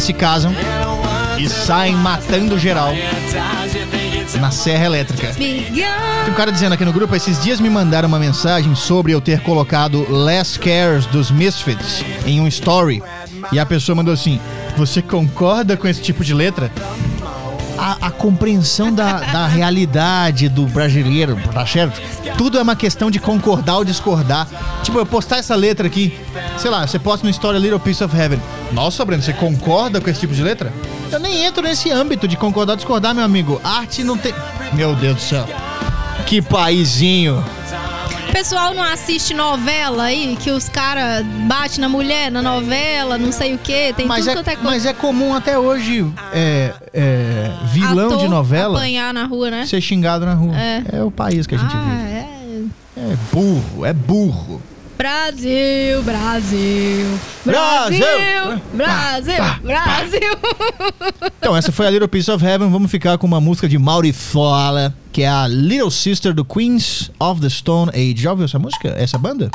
se casam e saem matando geral na serra elétrica. Tem um cara dizendo aqui no grupo, esses dias me mandaram uma mensagem sobre eu ter colocado Last Cares dos Misfits em um story. E a pessoa mandou assim, você concorda com esse tipo de letra? A, a compreensão da, da realidade do brasileiro, tá certo? Tudo é uma questão de concordar ou discordar. Tipo, eu postar essa letra aqui, sei lá, você posta no story Little Piece of Heaven. Nossa, Breno, você concorda com esse tipo de letra? Eu nem entro nesse âmbito de concordar ou discordar, meu amigo. Arte não tem... Meu Deus do céu. Que paizinho. O pessoal não assiste novela aí, que os caras batem na mulher na novela, não sei o que, tem mas tudo é, quanto é coisa. Mas é comum até hoje é, é, vilão Ator de novela apanhar na rua, né? ser xingado na rua. É, é o país que a gente ah, vive. É. É burro, é burro. Brasil, Brasil, Brasil, Brasil, Brasil, pá, pá, Brasil. Então, essa foi a Little Piece of Heaven. Vamos ficar com uma música de Maurifola, que é a Little Sister do Queens of the Stone Age. Já ouviu essa música? Essa banda?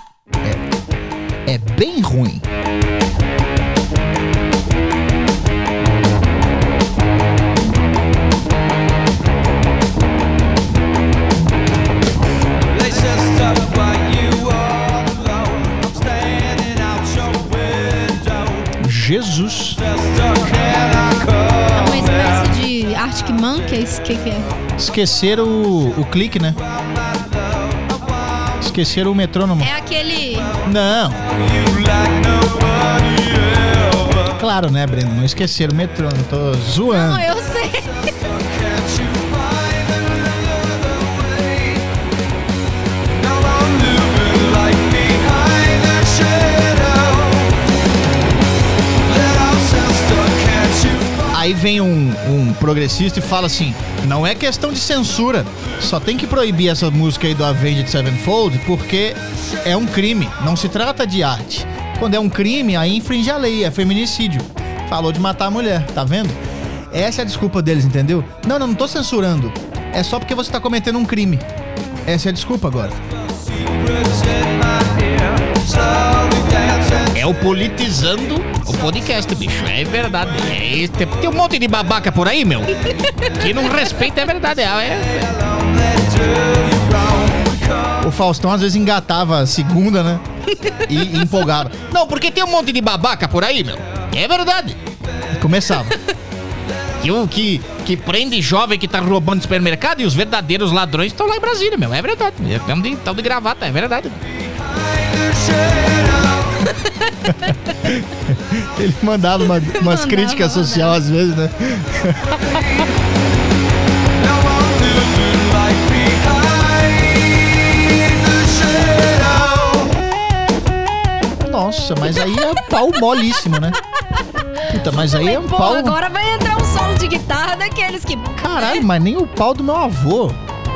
É, é bem ruim. Jesus. É uma espécie de Arctic Monkeys, o que, que é? Esqueceram o, o clique, né? Esqueceram o metrônomo. É aquele... Não. Claro, né, Breno? Não esqueceram o metrônomo, tô zoando. Não, eu sei. Aí vem um, um progressista e fala assim, não é questão de censura, só tem que proibir essa música aí do Avenged Sevenfold porque é um crime, não se trata de arte. Quando é um crime, aí infringe a lei, é feminicídio. Falou de matar a mulher, tá vendo? Essa é a desculpa deles, entendeu? Não, não, não tô censurando, é só porque você tá cometendo um crime. Essa é a desculpa agora. É o politizando o podcast, bicho. É verdade. É, tem um monte de babaca por aí, meu, que não respeita, é verdade. É, é. O Faustão às vezes engatava a segunda, né? E, e empolgava. Não, porque tem um monte de babaca por aí, meu. É verdade. Começava. Que, que, que prende jovem que tá roubando supermercado e os verdadeiros ladrões estão lá em Brasília, meu. É verdade. Estão de, de gravata, é verdade. Ele mandava uma, umas mandava, críticas sociais às vezes, né? Nossa, mas aí é pau molíssimo, né? Puta, mas aí é um Pô, pau... agora vai entrar um solo de guitarra daqueles que... Caralho, mas nem o pau do meu avô.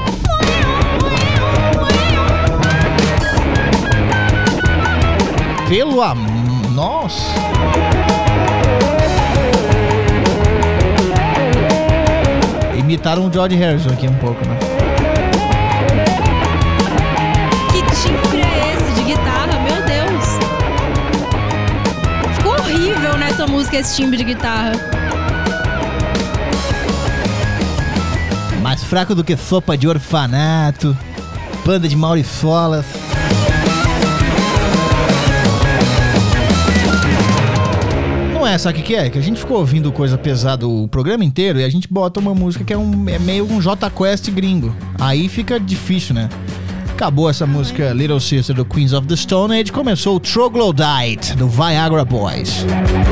Pelo amor... Nossa. Imitaram o George Harrison aqui um pouco, né? Que timbre é esse de guitarra? Meu Deus. Ficou horrível nessa música esse timbre de guitarra. Mais fraco do que sopa de orfanato. Banda de Maurifolas. Não é, sabe o que é? Que a gente ficou ouvindo coisa pesada o programa inteiro e a gente bota uma música que é, um, é meio um J Quest gringo. Aí fica difícil, né? Acabou essa música Little Sister do Queens of the Stone Age, começou o Troglodyte do Viagra Boys.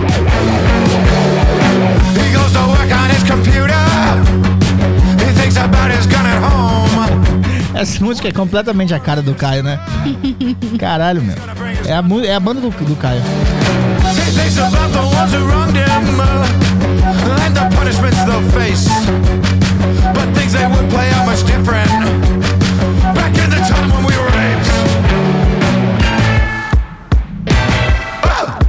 He goes to work on his computer. He thinks about his gun at home. Essa música é completamente a cara do Caio, né? Caralho, meu. É a, é a banda do, do Caio. He thinks about the ones who wronged him uh, and the punishments they'll face. But things they would play out much different back in the time when we were apes. Ah!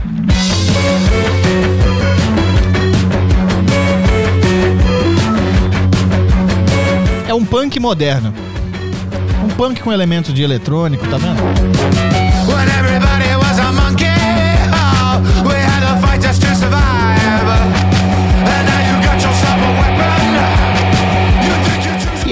É um punk moderno. Um punk com elementos de eletrônico, tá vendo? When everybody was a monkey, oh, we had to fight just to survive.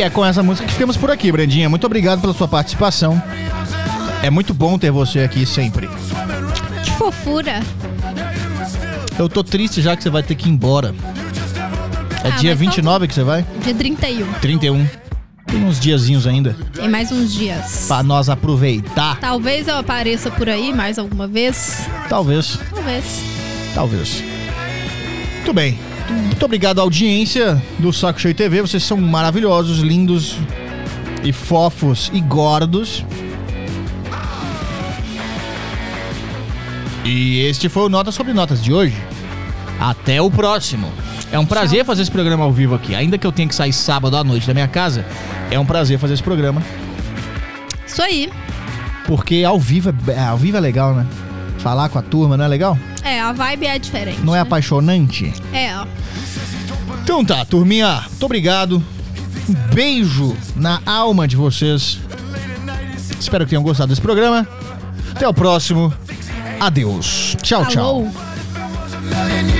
é com essa música que ficamos por aqui, Brandinha. Muito obrigado pela sua participação. É muito bom ter você aqui sempre. Que fofura. Eu tô triste já que você vai ter que ir embora. É Ah, dia mas vinte e nove que você vai? Dia trinta e um. trinta e um. Tem uns diazinhos ainda Tem mais uns dias. pra nós aproveitar. Talvez eu apareça por aí mais alguma vez. Talvez, Talvez. talvez. Muito bem. Muito obrigado à audiência do Saco Cheio T V. Vocês são maravilhosos, lindos e fofos e gordos. E este foi o Notas sobre Notas de hoje. Até o próximo. É um prazer fazer esse programa ao vivo aqui. Ainda que eu tenha que sair sábado à noite da minha casa, é um prazer fazer esse programa. Isso aí. Porque ao vivo é, ao vivo é legal, né? Falar com a turma, não é legal? É, a vibe é diferente. Não é né? apaixonante? É, ó. Então tá, turminha. Muito obrigado. Um beijo na alma de vocês. Espero que tenham gostado desse programa. Até o próximo. Adeus. Tchau, tchau. Falou.